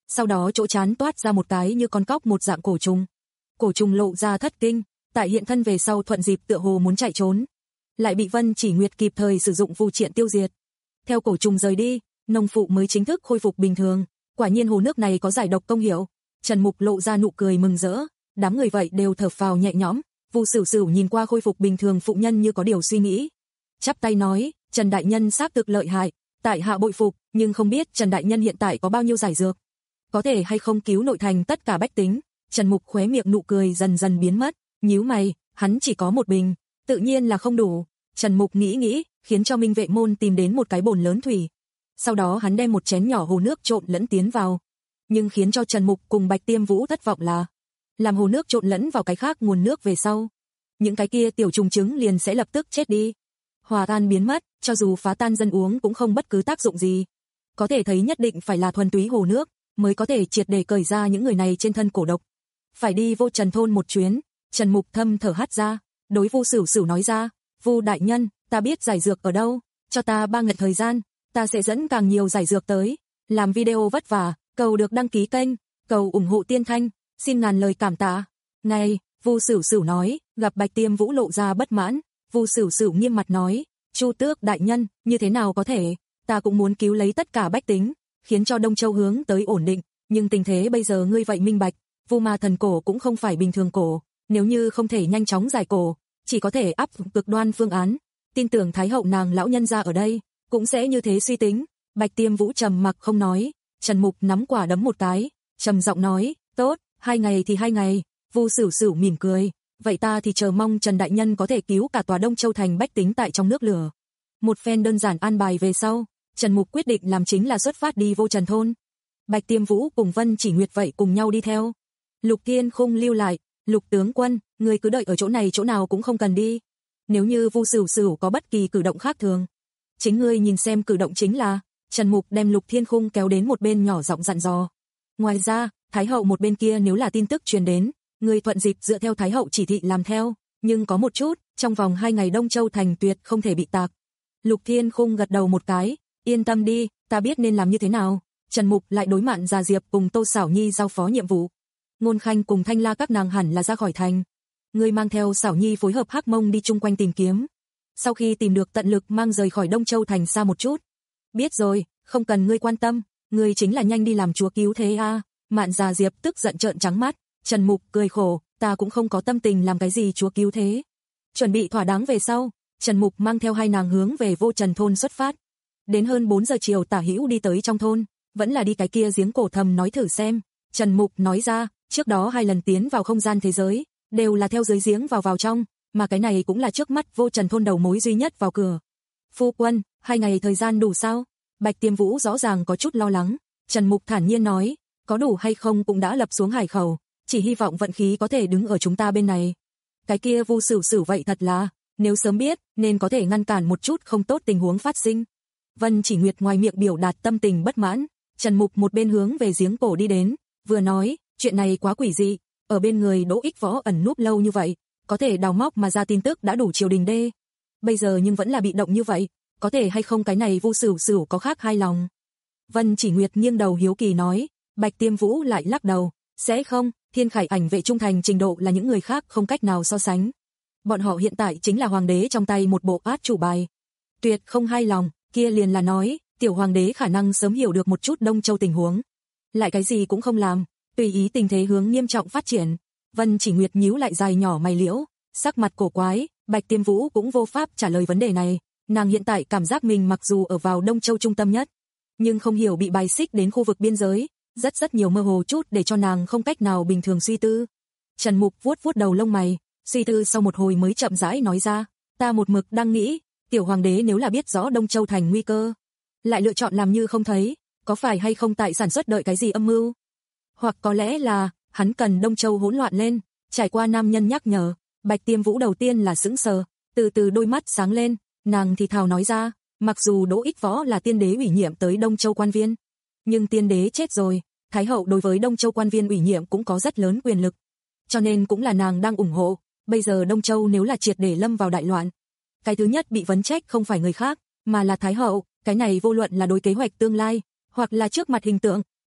sau đó chỗ trán toát ra một cái như con cóc một dạng cổ trùng. Cổ trùng lộ ra thất kinh, tại hiện thân về sau thuận dịp tựa hồ muốn chạy trốn, lại bị Vân Chỉ Nguyệt kịp thời sử dụng phù triện tiêu diệt. Theo cổ trùng rời đi, nông phụ mới chính thức khôi phục bình thường. Quả nhiên hồ nước này có giải độc công hiệu. Trần Mục lộ ra nụ cười mừng rỡ, đám người vậy đều thở phào nhẹ nhõm. Vu Sửu Sửu nhìn qua khôi phục bình thường phụ nhân như có điều suy nghĩ, chắp tay nói, Trần đại nhân xác thực lợi hại, tại hạ bội phục, nhưng không biết Trần đại nhân hiện tại có bao nhiêu giải dược, có thể hay không cứu nội thành tất cả bách tính. Trần Mục khóe miệng nụ cười dần dần biến mất, nhíu mày, hắn chỉ có một bình, tự nhiên là không đủ. Trần Mục nghĩ nghĩ, khiến cho Minh Vệ môn tìm đến một cái bồn lớn thủy. Sau đó hắn đem một chén nhỏ hồ nước trộn lẫn tiến vào. Nhưng khiến cho Trần Mục cùng Bạch Tiêm Vũ thất vọng là, làm hồ nước trộn lẫn vào cái khác nguồn nước về sau, những cái kia tiểu trùng trứng liền sẽ lập tức chết đi, hòa tan biến mất, cho dù phá tan dân uống cũng không bất cứ tác dụng gì. Có thể thấy nhất định phải là thuần túy hồ nước mới có thể triệt để cởi ra những người này trên thân cổ độc. Phải đi Vô Trần thôn một chuyến. Trần Mục thâm thở hắt ra, đối Vu Sửu Sửu nói ra, Vu đại nhân, ta biết giải dược ở đâu, cho ta ba ngày thời gian, ta sẽ dẫn càng nhiều giải dược tới. Làm video vất vả, cầu được đăng ký kênh, cầu ủng hộ Tiên Thanh, xin ngàn lời cảm tạ. Ngay, Vu Sửu Sửu nói, gặp Bạch Tiêm Vũ lộ ra bất mãn. Vu Sửu Sửu nghiêm mặt nói, Chu Tước đại nhân, như thế nào có thể, ta cũng muốn cứu lấy tất cả bách tính, khiến cho Đông Châu hướng tới ổn định, nhưng tình thế bây giờ ngươi vậy minh bạch, Vu Ma thần cổ cũng không phải bình thường cổ, nếu như không thể nhanh chóng giải cổ, chỉ có thể áp dụng cực đoan phương án. Tin tưởng Thái hậu nàng lão nhân gia ở đây cũng sẽ như thế suy tính. Bạch Tiêm Vũ trầm mặc không nói. Trần Mục nắm quả đấm một cái, trầm giọng nói, tốt, hai ngày thì hai ngày. Vu Sửu Sửu mỉm cười, vậy ta thì chờ mong Trần đại nhân có thể cứu cả tòa Đông Châu thành bách tính tại trong nước lửa. Một phen đơn giản an bài về sau, Trần Mục quyết định làm chính là xuất phát đi Vô Trần thôn. Bạch Tiêm Vũ cùng Vân Chỉ Nguyệt vậy cùng nhau đi theo. Lục Thiên Khung lưu lại, Lục tướng quân, người cứ đợi ở chỗ này, chỗ nào cũng không cần đi. Nếu như Vu Sửu Sửu có bất kỳ cử động khác thường, chính ngươi nhìn xem cử động chính là. Trần Mục đem Lục Thiên Khung kéo đến một bên nhỏ giọng dặn dò. Ngoài ra, Thái hậu một bên kia nếu là tin tức truyền đến, ngươi thuận dịp dựa theo Thái hậu chỉ thị làm theo, nhưng có một chút, trong vòng hai ngày Đông Châu thành tuyệt không thể bị tạc. Lục Thiên Khung gật đầu một cái, yên tâm đi, ta biết nên làm như thế nào. Trần Mục lại đối Mạn Già Diệp cùng Tô Xảo Nhi giao phó nhiệm vụ. Ngôn Khanh cùng Thanh La các nàng hẳn là ra khỏi thành. Ngươi mang theo Xảo Nhi phối hợp Hắc Mông đi chung quanh tìm kiếm. Sau khi tìm được tận lực mang rời khỏi Đông Châu thành xa một chút. Biết rồi, không cần ngươi quan tâm, ngươi chính là nhanh đi làm chúa cứu thế a. À. Mạn Già Diệp tức giận trợn trắng mắt. Trần Mục cười khổ, ta cũng không có tâm tình làm cái gì chúa cứu thế. Chuẩn bị thỏa đáng về sau, Trần Mục mang theo hai nàng hướng về Vô Trần thôn xuất phát. Đến hơn bốn giờ chiều tả hữu đi tới trong thôn, vẫn là đi cái kia giếng cổ thầm nói thử xem. Trần Mục nói ra, trước đó hai lần tiến vào không gian thế giới, đều là theo dưới giếng vào vào trong, mà cái này cũng là trước mắt Vô Trần thôn đầu mối duy nhất vào cửa. Phu quân, hai ngày thời gian đủ sao? Bạch Tiêm Vũ rõ ràng có chút lo lắng. Trần Mục thản nhiên nói, có đủ hay không cũng đã lập xuống hải khẩu, chỉ hy vọng vận khí có thể đứng ở chúng ta bên này. Cái kia Vu Sửu Sửu vậy thật là, nếu sớm biết, nên có thể ngăn cản một chút không tốt tình huống phát sinh. Vân Chỉ Nguyệt ngoài miệng biểu đạt tâm tình bất mãn. Trần Mục một bên hướng về giếng cổ đi đến, vừa nói, chuyện này quá quỷ dị, ở bên người Đỗ Ích Võ ẩn núp lâu như vậy, có thể đào móc mà ra tin tức đã đủ triều đình đê. Bây giờ nhưng vẫn là bị động như vậy, có thể hay không cái này Vu Sửu Sửu có khác hai lòng. Vân Chỉ Nguyệt nghiêng đầu hiếu kỳ nói. Bạch Tiêm Vũ lại lắc đầu, sẽ không, Thiên Khải Ảnh vệ trung thành trình độ là những người khác không cách nào so sánh. Bọn họ hiện tại chính là hoàng đế trong tay một bộ át chủ bài. Tuyệt không hai lòng, kia liền là nói, tiểu hoàng đế khả năng sớm hiểu được một chút Đông Châu tình huống. Lại cái gì cũng không làm, tùy ý tình thế hướng nghiêm trọng phát triển. Vân Chỉ Nguyệt nhíu lại dài nhỏ mày liễu, sắc mặt cổ quái. Bạch Tiêm Vũ cũng vô pháp trả lời vấn đề này. Nàng hiện tại cảm giác mình mặc dù ở vào Đông Châu trung tâm nhất, nhưng không hiểu bị bài xích đến khu vực biên giới, rất rất nhiều mơ hồ chút để cho nàng không cách nào bình thường suy tư. Trần Mục vuốt vuốt đầu lông mày, suy tư sau một hồi mới chậm rãi nói ra, ta một mực đang nghĩ, tiểu hoàng đế nếu là biết rõ Đông Châu thành nguy cơ, lại lựa chọn làm như không thấy, có phải hay không tại sản xuất đợi cái gì âm mưu? Hoặc có lẽ là, hắn cần Đông Châu hỗn loạn lên. Trải qua nam nhân nhắc nhở, Bạch Tiêm Vũ đầu tiên là sững sờ, từ từ đôi mắt sáng lên, nàng thì thào nói ra, mặc dù Đỗ Ích Võ là tiên đế ủy nhiệm tới Đông Châu quan viên, nhưng tiên đế chết rồi, Thái hậu đối với Đông Châu quan viên ủy nhiệm cũng có rất lớn quyền lực, cho nên cũng là nàng đang ủng hộ. Bây giờ Đông Châu nếu là triệt để lâm vào đại loạn, cái thứ nhất bị vấn trách không phải người khác, mà là Thái hậu. Cái này vô luận là đối kế hoạch tương lai, hoặc là trước mặt hình tượng,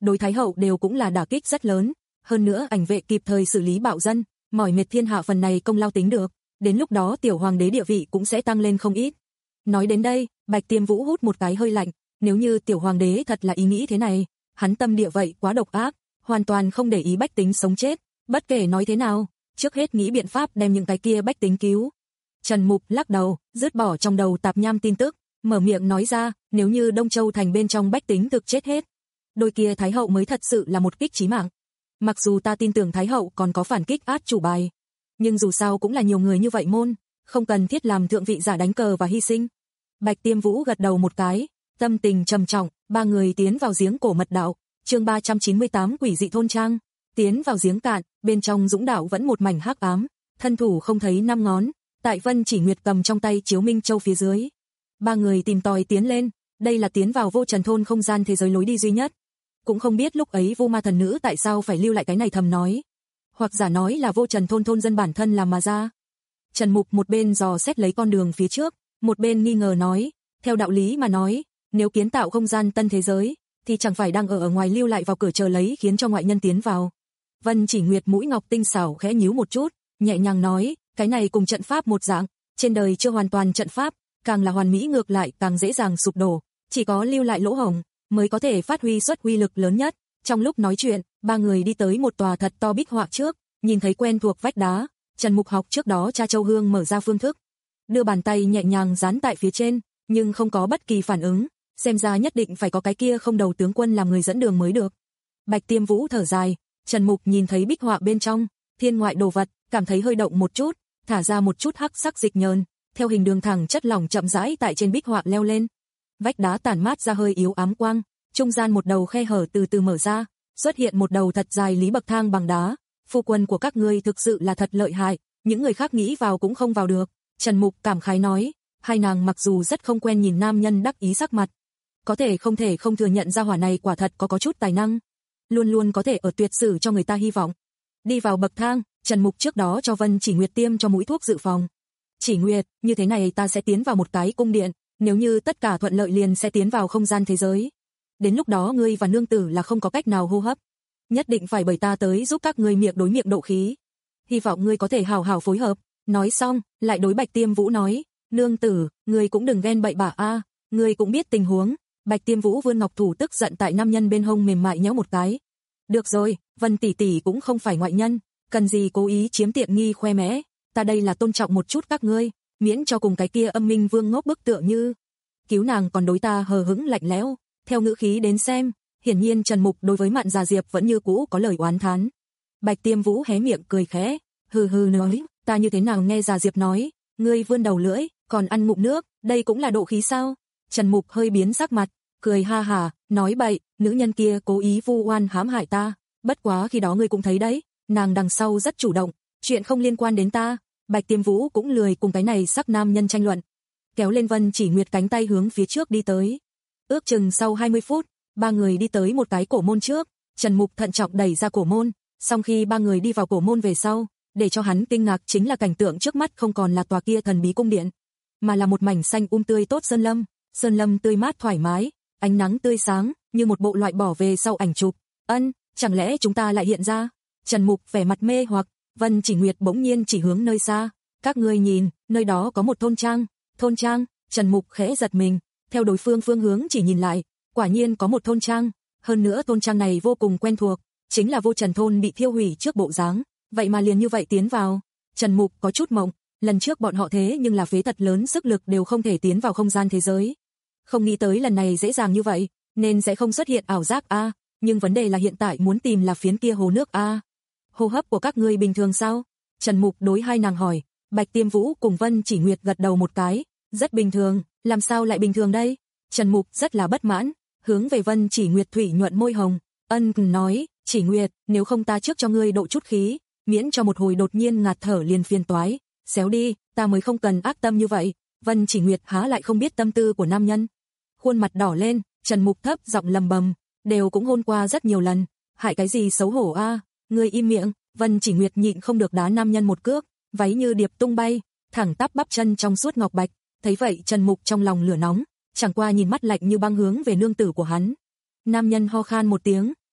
đối Thái hậu đều cũng là đả kích rất lớn, hơn nữa ảnh vệ kịp thời xử lý bạo dân, mỏi mệt thiên hạ phần này công lao tính được, đến lúc đó tiểu hoàng đế địa vị cũng sẽ tăng lên không ít. Nói đến đây, Bạch Tiêm Vũ hút một cái hơi lạnh, nếu như tiểu hoàng đế thật là ý nghĩ thế này, hắn tâm địa vậy quá độc ác, hoàn toàn không để ý bách tính sống chết, bất kể nói thế nào, trước hết nghĩ biện pháp đem những cái kia bách tính cứu. Trần Mục lắc đầu, dứt bỏ trong đầu tạp nham tin tức, mở miệng nói ra, nếu như Đông Châu thành bên trong bách tính thực chết hết, đôi kia Thái hậu mới thật sự là một kích chí mạng. Mặc dù ta tin tưởng Thái hậu còn có phản kích át chủ bài, nhưng dù sao cũng là nhiều người như vậy môn, không cần thiết làm thượng vị giả đánh cờ và hy sinh. Bạch Tiêm Vũ gật đầu một cái, tâm tình trầm trọng, ba người tiến vào giếng cổ mật đạo, chương ba trăm chín mươi tám quỷ dị thôn trang, tiến vào giếng cạn, bên trong dũng đạo vẫn một mảnh hắc ám, thân thủ không thấy năm ngón, tại Vân Chỉ Nguyệt cầm trong tay chiếu minh châu phía dưới. Ba người tìm tòi tiến lên, đây là tiến vào vô trần thôn không gian thế giới lối đi duy nhất. Cũng không biết lúc ấy vô ma thần nữ tại sao phải lưu lại cái này thầm nói, hoặc giả nói là vô trần thôn thôn dân bản thân làm mà ra. Trần Mục một bên dò xét lấy con đường phía trước, một bên nghi ngờ nói, theo đạo lý mà nói, nếu kiến tạo không gian tân thế giới, thì chẳng phải đang ở ở ngoài lưu lại vào cửa chờ lấy khiến cho ngoại nhân tiến vào. Vân Chỉ Nguyệt mũi ngọc tinh xảo khẽ nhíu một chút, nhẹ nhàng nói, cái này cùng trận pháp một dạng, trên đời chưa hoàn toàn trận pháp, càng là hoàn mỹ ngược lại càng dễ dàng sụp đổ, chỉ có lưu lại lỗ hổng mới có thể phát huy xuất uy lực lớn nhất. Trong lúc nói chuyện, ba người đi tới một tòa thật to bích họa trước, nhìn thấy quen thuộc vách đá, Trần Mục học trước đó cha Châu Hương mở ra phương thức, đưa bàn tay nhẹ nhàng dán tại phía trên, nhưng không có bất kỳ phản ứng, xem ra nhất định phải có cái kia không đầu tướng quân làm người dẫn đường mới được. Bạch Tiêm Vũ thở dài, Trần Mục nhìn thấy bích họa bên trong, thiên ngoại đồ vật, cảm thấy hơi động một chút, thả ra một chút hắc sắc dịch nhờn, theo hình đường thẳng chất lỏng chậm rãi tại trên bích họa leo lên. Vách đá tản mát ra hơi yếu ám quang, trung gian một đầu khe hở từ từ mở ra, xuất hiện một đầu thật dài lý bậc thang bằng đá. Phu quân của các ngươi thực sự là thật lợi hại, những người khác nghĩ vào cũng không vào được. Trần Mục cảm khái nói, hai nàng mặc dù rất không quen nhìn nam nhân đắc ý sắc mặt, có thể không thể không thừa nhận ra hỏa này quả thật có có chút tài năng, luôn luôn có thể ở tuyệt sử cho người ta hy vọng. Đi vào bậc thang, Trần Mục trước đó cho Vân Chỉ Nguyệt tiêm cho mũi thuốc dự phòng. Chỉ Nguyệt, như thế này ta sẽ tiến vào một cái cung điện, nếu như tất cả thuận lợi liền sẽ tiến vào không gian thế giới. Đến lúc đó ngươi và nương tử là không có cách nào hô hấp, nhất định phải bởi ta tới giúp các ngươi miệng đối miệng độ khí. Hy vọng ngươi có thể hào hào phối hợp. Nói xong, lại đối Bạch Tiêm Vũ nói, nương tử, ngươi cũng đừng ghen bậy bạ a, ngươi cũng biết tình huống. Bạch Tiêm Vũ vươn ngọc thủ tức giận tại nam nhân bên hông mềm mại nhéo một cái. Được rồi, Vân tỷ tỷ cũng không phải ngoại nhân, cần gì cố ý chiếm tiện nghi khoe mẽ, ta đây là tôn trọng một chút các ngươi, miễn cho cùng cái kia âm minh vương ngốc bức tựa như. Cứu nàng còn đối ta hờ hững lạnh lẽo, theo ngữ khí đến xem, hiển nhiên Trần Mục đối với Mạn Già Diệp vẫn như cũ có lời oán thán. Bạch Tiêm Vũ hé miệng cười khẽ, hừ hừ nói, ta như thế nào nghe Già Diệp nói, ngươi vươn đầu lưỡi, còn ăn ngụm nước, đây cũng là độ khí sao? Trần Mục hơi biến sắc mặt, cười ha hả, nói bậy, nữ nhân kia cố ý vu oan hãm hại ta, bất quá khi đó ngươi cũng thấy đấy, nàng đằng sau rất chủ động, chuyện không liên quan đến ta. Bạch Tiêm Vũ cũng lười cùng cái này sắc nam nhân tranh luận, kéo lên Vân Chỉ Nguyệt cánh tay hướng phía trước đi tới. Ước chừng sau hai mươi phút, ba người đi tới một cái cổ môn trước, Trần Mục thận trọng đẩy ra cổ môn, sau khi ba người đi vào cổ môn về sau, để cho hắn kinh ngạc chính là cảnh tượng trước mắt không còn là tòa kia thần bí cung điện, mà là một mảnh xanh um tươi tốt sơn lâm, sơn lâm tươi mát thoải mái, ánh nắng tươi sáng, như một bộ loại bỏ về sau ảnh chụp. Ân, chẳng lẽ chúng ta lại hiện ra? Trần Mục vẻ mặt mê hoặc, Vân Chỉ Nguyệt bỗng nhiên chỉ hướng nơi xa, các ngươi nhìn, nơi đó có một thôn trang. Thôn trang? Trần Mục khẽ giật mình, theo đối phương phương hướng chỉ nhìn lại, quả nhiên có một thôn trang, hơn nữa thôn trang này vô cùng quen thuộc, chính là Vô Trần thôn bị thiêu hủy trước bộ dáng, vậy mà liền như vậy tiến vào. Trần Mục có chút mộng, lần trước bọn họ thế nhưng là phế thật lớn sức lực đều không thể tiến vào không gian thế giới, không nghĩ tới lần này dễ dàng như vậy, nên sẽ không xuất hiện ảo giác a, à, nhưng vấn đề là hiện tại muốn tìm là phiến kia hồ nước a. À. Hô hấp của các ngươi bình thường sao? Trần Mục đối hai nàng hỏi. Bạch Tiêm Vũ cùng Vân Chỉ Nguyệt gật đầu một cái, rất bình thường, làm sao lại bình thường đây? Trần Mục rất là bất mãn, hướng về Vân Chỉ Nguyệt thủy nhuận môi hồng, ân nói, Chỉ Nguyệt, nếu không ta trước cho ngươi độ chút khí, miễn cho một hồi đột nhiên ngạt thở liền phiền toái, xéo đi, ta mới không cần ác tâm như vậy. Vân Chỉ Nguyệt há lại không biết tâm tư của nam nhân, khuôn mặt đỏ lên, Trần Mục thấp giọng lầm bầm, đều cũng hôn qua rất nhiều lần, hại cái gì xấu hổ a, à? Ngươi im miệng. Vân Chỉ Nguyệt nhịn không được đá nam nhân một cước, váy như điệp tung bay, thẳng tắp bắp chân trong suốt ngọc bạch, thấy vậy Trần Mục trong lòng lửa nóng, chẳng qua nhìn mắt lạnh như băng hướng về nương tử của hắn. Nam nhân ho khan một tiếng,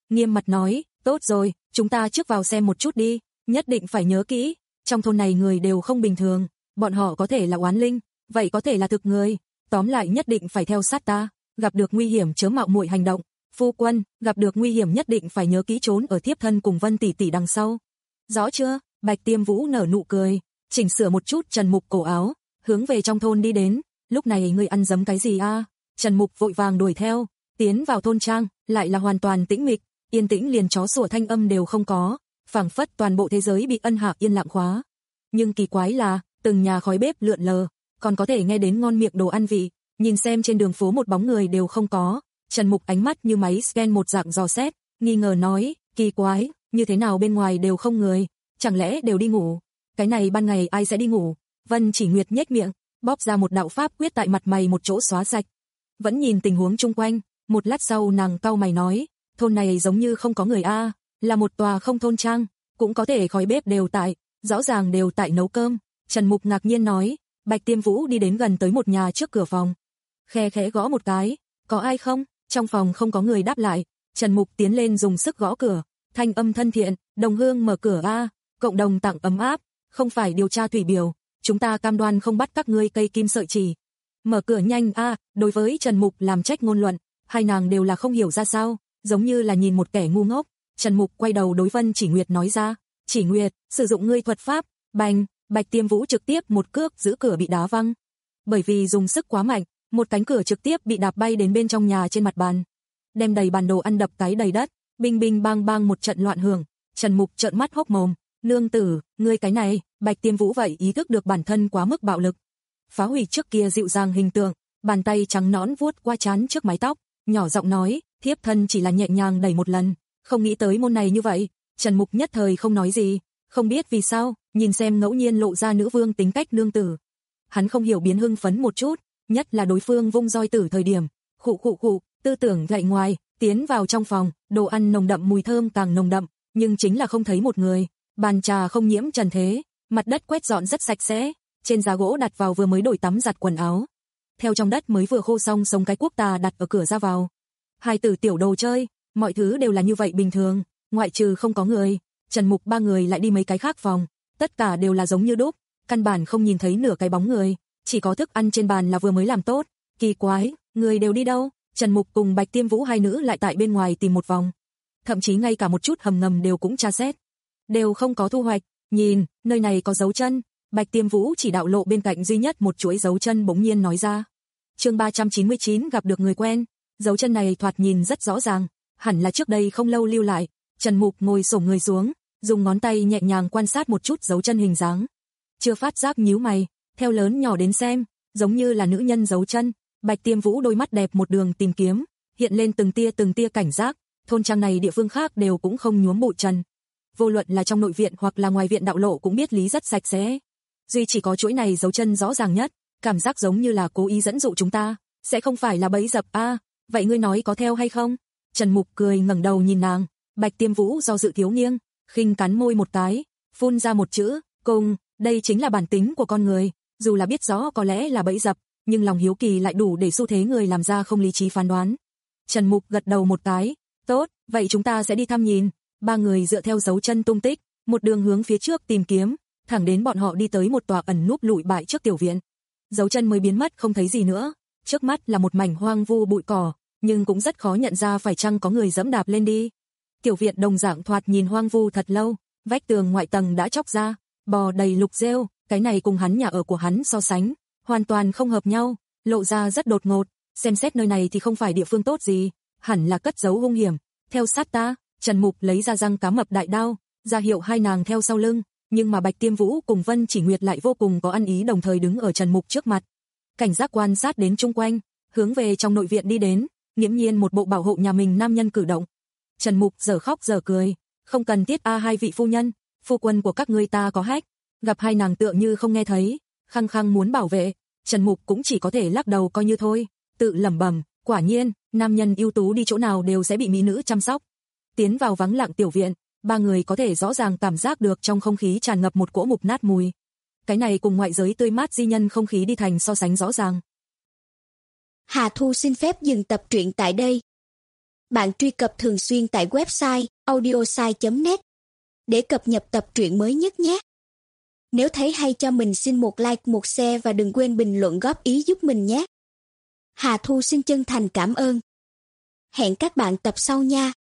nghiêm mặt nói, tốt rồi, chúng ta trước vào xem một chút đi, nhất định phải nhớ kỹ, trong thôn này người đều không bình thường, bọn họ có thể là oán linh, vậy có thể là thực người, tóm lại nhất định phải theo sát ta, gặp được nguy hiểm chớ mạo muội hành động, phu quân, gặp được nguy hiểm nhất định phải nhớ kỹ trốn ở thiếp thân cùng Vân tỷ tỷ đằng sau. Rõ chưa? Bạch Tiêm Vũ nở nụ cười, chỉnh sửa một chút Trần Mục cổ áo, hướng về trong thôn đi đến, lúc này ngươi ăn dấm cái gì a? Trần Mục vội vàng đuổi theo, tiến vào thôn trang, lại là hoàn toàn tĩnh mịch, yên tĩnh liền chó sủa thanh âm đều không có, phảng phất toàn bộ thế giới bị ân hạ yên lặng khóa. Nhưng kỳ quái là, từng nhà khói bếp lượn lờ, còn có thể nghe đến ngon miệng đồ ăn vị, nhìn xem trên đường phố một bóng người đều không có. Trần Mục ánh mắt như máy scan một dạng dò xét, nghi ngờ nói, kỳ quái, như thế nào bên ngoài đều không người, chẳng lẽ đều đi ngủ, cái này ban ngày ai sẽ đi ngủ. Vân Chỉ Nguyệt nhếch miệng, bóp ra một đạo pháp quyết tại mặt mày một chỗ xóa sạch. Vẫn nhìn tình huống chung quanh, một lát sau nàng cau mày nói, thôn này giống như không có người a, là một tòa không thôn trang, cũng có thể khói bếp đều tại, rõ ràng đều tại nấu cơm. Trần Mục ngạc nhiên nói, Bạch Tiêm Vũ đi đến gần tới một nhà trước cửa phòng, khe khẽ gõ một cái, có ai không? Trong phòng không có người đáp lại, Trần Mục tiến lên dùng sức gõ cửa, thanh âm thân thiện, đồng hương mở cửa a, cộng đồng tặng ấm áp, không phải điều tra thủy biểu, chúng ta cam đoan không bắt các ngươi cây kim sợi chỉ. Mở cửa nhanh a. Đối với Trần Mục làm trách ngôn luận, hai nàng đều là không hiểu ra sao, giống như là nhìn một kẻ ngu ngốc. Trần Mục quay đầu đối Vân Chỉ Nguyệt nói ra, Chỉ Nguyệt, sử dụng ngươi thuật pháp, bành, Bạch Tiêm Vũ trực tiếp một cước giữ cửa bị đá văng. Bởi vì dùng sức quá mạnh, một cánh cửa trực tiếp bị đạp bay đến bên trong nhà trên mặt bàn, đem đầy bàn đồ ăn đập cái đầy đất, binh binh bang bang một trận loạn hưởng. Trần Mục trợn mắt hốc mồm, nương tử, ngươi cái này. Bạch Tiêm Vũ vậy ý thức được bản thân quá mức bạo lực, phá hủy trước kia dịu dàng hình tượng, bàn tay trắng nõn vuốt qua trán trước mái tóc, nhỏ giọng nói, thiếp thân chỉ là nhẹ nhàng đẩy một lần, không nghĩ tới môn này như vậy. Trần Mục nhất thời không nói gì, không biết vì sao, nhìn xem ngẫu nhiên lộ ra nữ vương tính cách nương tử, hắn không hiểu biến hưng phấn một chút, nhất là đối phương vung roi tử thời điểm, khụ khụ khụ, tư tưởng gậy ngoài, tiến vào trong phòng, đồ ăn nồng đậm mùi thơm càng nồng đậm, nhưng chính là không thấy một người, bàn trà không nhiễm trần thế, mặt đất quét dọn rất sạch sẽ, trên giá gỗ đặt vào vừa mới đổi tắm giặt quần áo, theo trong đất mới vừa khô xong sống cái cuốc tà đặt ở cửa ra vào. Hai tử tiểu đồ chơi, mọi thứ đều là như vậy bình thường, ngoại trừ không có người. Trần Mục ba người lại đi mấy cái khác phòng, tất cả đều là giống như đúc, căn bản không nhìn thấy nửa cái bóng người, chỉ có thức ăn trên bàn là vừa mới làm tốt. Kỳ quái, người đều đi đâu? Trần Mục cùng Bạch Tiêm Vũ hai nữ lại tại bên ngoài tìm một vòng, thậm chí ngay cả một chút hầm ngầm đều cũng tra xét, đều không có thu hoạch. Nhìn, nơi này có dấu chân. Bạch Tiêm Vũ chỉ đạo lộ bên cạnh duy nhất một chuỗi dấu chân bỗng nhiên nói ra. Chương ba trăm chín mươi chín gặp được người quen. Dấu chân này thoạt nhìn rất rõ ràng, hẳn là trước đây không lâu lưu lại. Trần Mục ngồi xổm người xuống, dùng ngón tay nhẹ nhàng quan sát một chút dấu chân hình dáng. Chưa phát giác nhíu mày, theo lớn nhỏ đến xem, giống như là nữ nhân dấu chân. Bạch Tiêm Vũ đôi mắt đẹp một đường tìm kiếm, hiện lên từng tia từng tia cảnh giác, thôn trang này địa phương khác đều cũng không nhuốm bụi trần. Vô luận là trong nội viện hoặc là ngoài viện đạo lộ cũng biết lý rất sạch sẽ. Duy chỉ có chuỗi này dấu chân rõ ràng nhất, cảm giác giống như là cố ý dẫn dụ chúng ta, sẽ không phải là bẫy dập a, à, vậy ngươi nói có theo hay không? Trần Mục cười ngẩng đầu nhìn nàng, Bạch Tiêm Vũ do dự thiếu nghiêng, khinh cắn môi một cái, phun ra một chữ, cùng, đây chính là bản tính của con người, dù là biết rõ có lẽ là bẫy dập, nhưng lòng hiếu kỳ lại đủ để xu thế người làm ra không lý trí phán đoán. Trần Mục gật đầu một cái, tốt, vậy chúng ta sẽ đi thăm nhìn. Ba người dựa theo dấu chân tung tích, một đường hướng phía trước tìm kiếm, thẳng đến bọn họ đi tới một tòa ẩn núp lụi bại trước tiểu viện. Dấu chân mới biến mất không thấy gì nữa, trước mắt là một mảnh hoang vu bụi cỏ, nhưng cũng rất khó nhận ra phải chăng có người dẫm đạp lên đi. Tiểu viện đồng dạng thoạt nhìn hoang vu thật lâu, vách tường ngoại tầng đã chóc ra, bò đầy lục rêu, cái này cùng hắn nhà ở của hắn so sánh, hoàn toàn không hợp nhau, lộ ra rất đột ngột, xem xét nơi này thì không phải địa phương tốt gì, hẳn là cất giấu hung hiểm. Theo sát ta. Trần Mục lấy ra răng cá mập đại đao, ra hiệu hai nàng theo sau lưng, nhưng mà Bạch Tiêm Vũ cùng Vân Chỉ Nguyệt lại vô cùng có ăn ý đồng thời đứng ở Trần Mục trước mặt. Cảnh giác quan sát đến chung quanh, hướng về trong nội viện đi đến, nghiễm nhiên một bộ bảo hộ nhà mình nam nhân cử động. Trần Mục giờ khóc giờ cười, không cần thiết a hai vị phu nhân, phu quân của các ngươi ta có hách. Gặp hai nàng tựa như không nghe thấy, khăng khăng muốn bảo vệ, Trần Mục cũng chỉ có thể lắc đầu coi như thôi, tự lẩm bẩm, quả nhiên, nam nhân ưu tú đi chỗ nào đều sẽ bị mỹ nữ chăm sóc. Tiến vào vắng lặng tiểu viện, ba người có thể rõ ràng cảm giác được trong không khí tràn ngập một cỗ mục nát mùi. Cái này cùng ngoại giới tươi mát di nhân không khí đi thành so sánh rõ ràng. Hà Thu xin phép dừng tập truyện tại đây. bạn truy cập thường xuyên tại website audiosai chấm net để cập nhật tập truyện mới nhất nhé. Nếu thấy hay cho mình xin một like, một share và đừng quên bình luận góp ý giúp mình nhé. Hà Thu xin chân thành cảm ơn. Hẹn các bạn tập sau nha.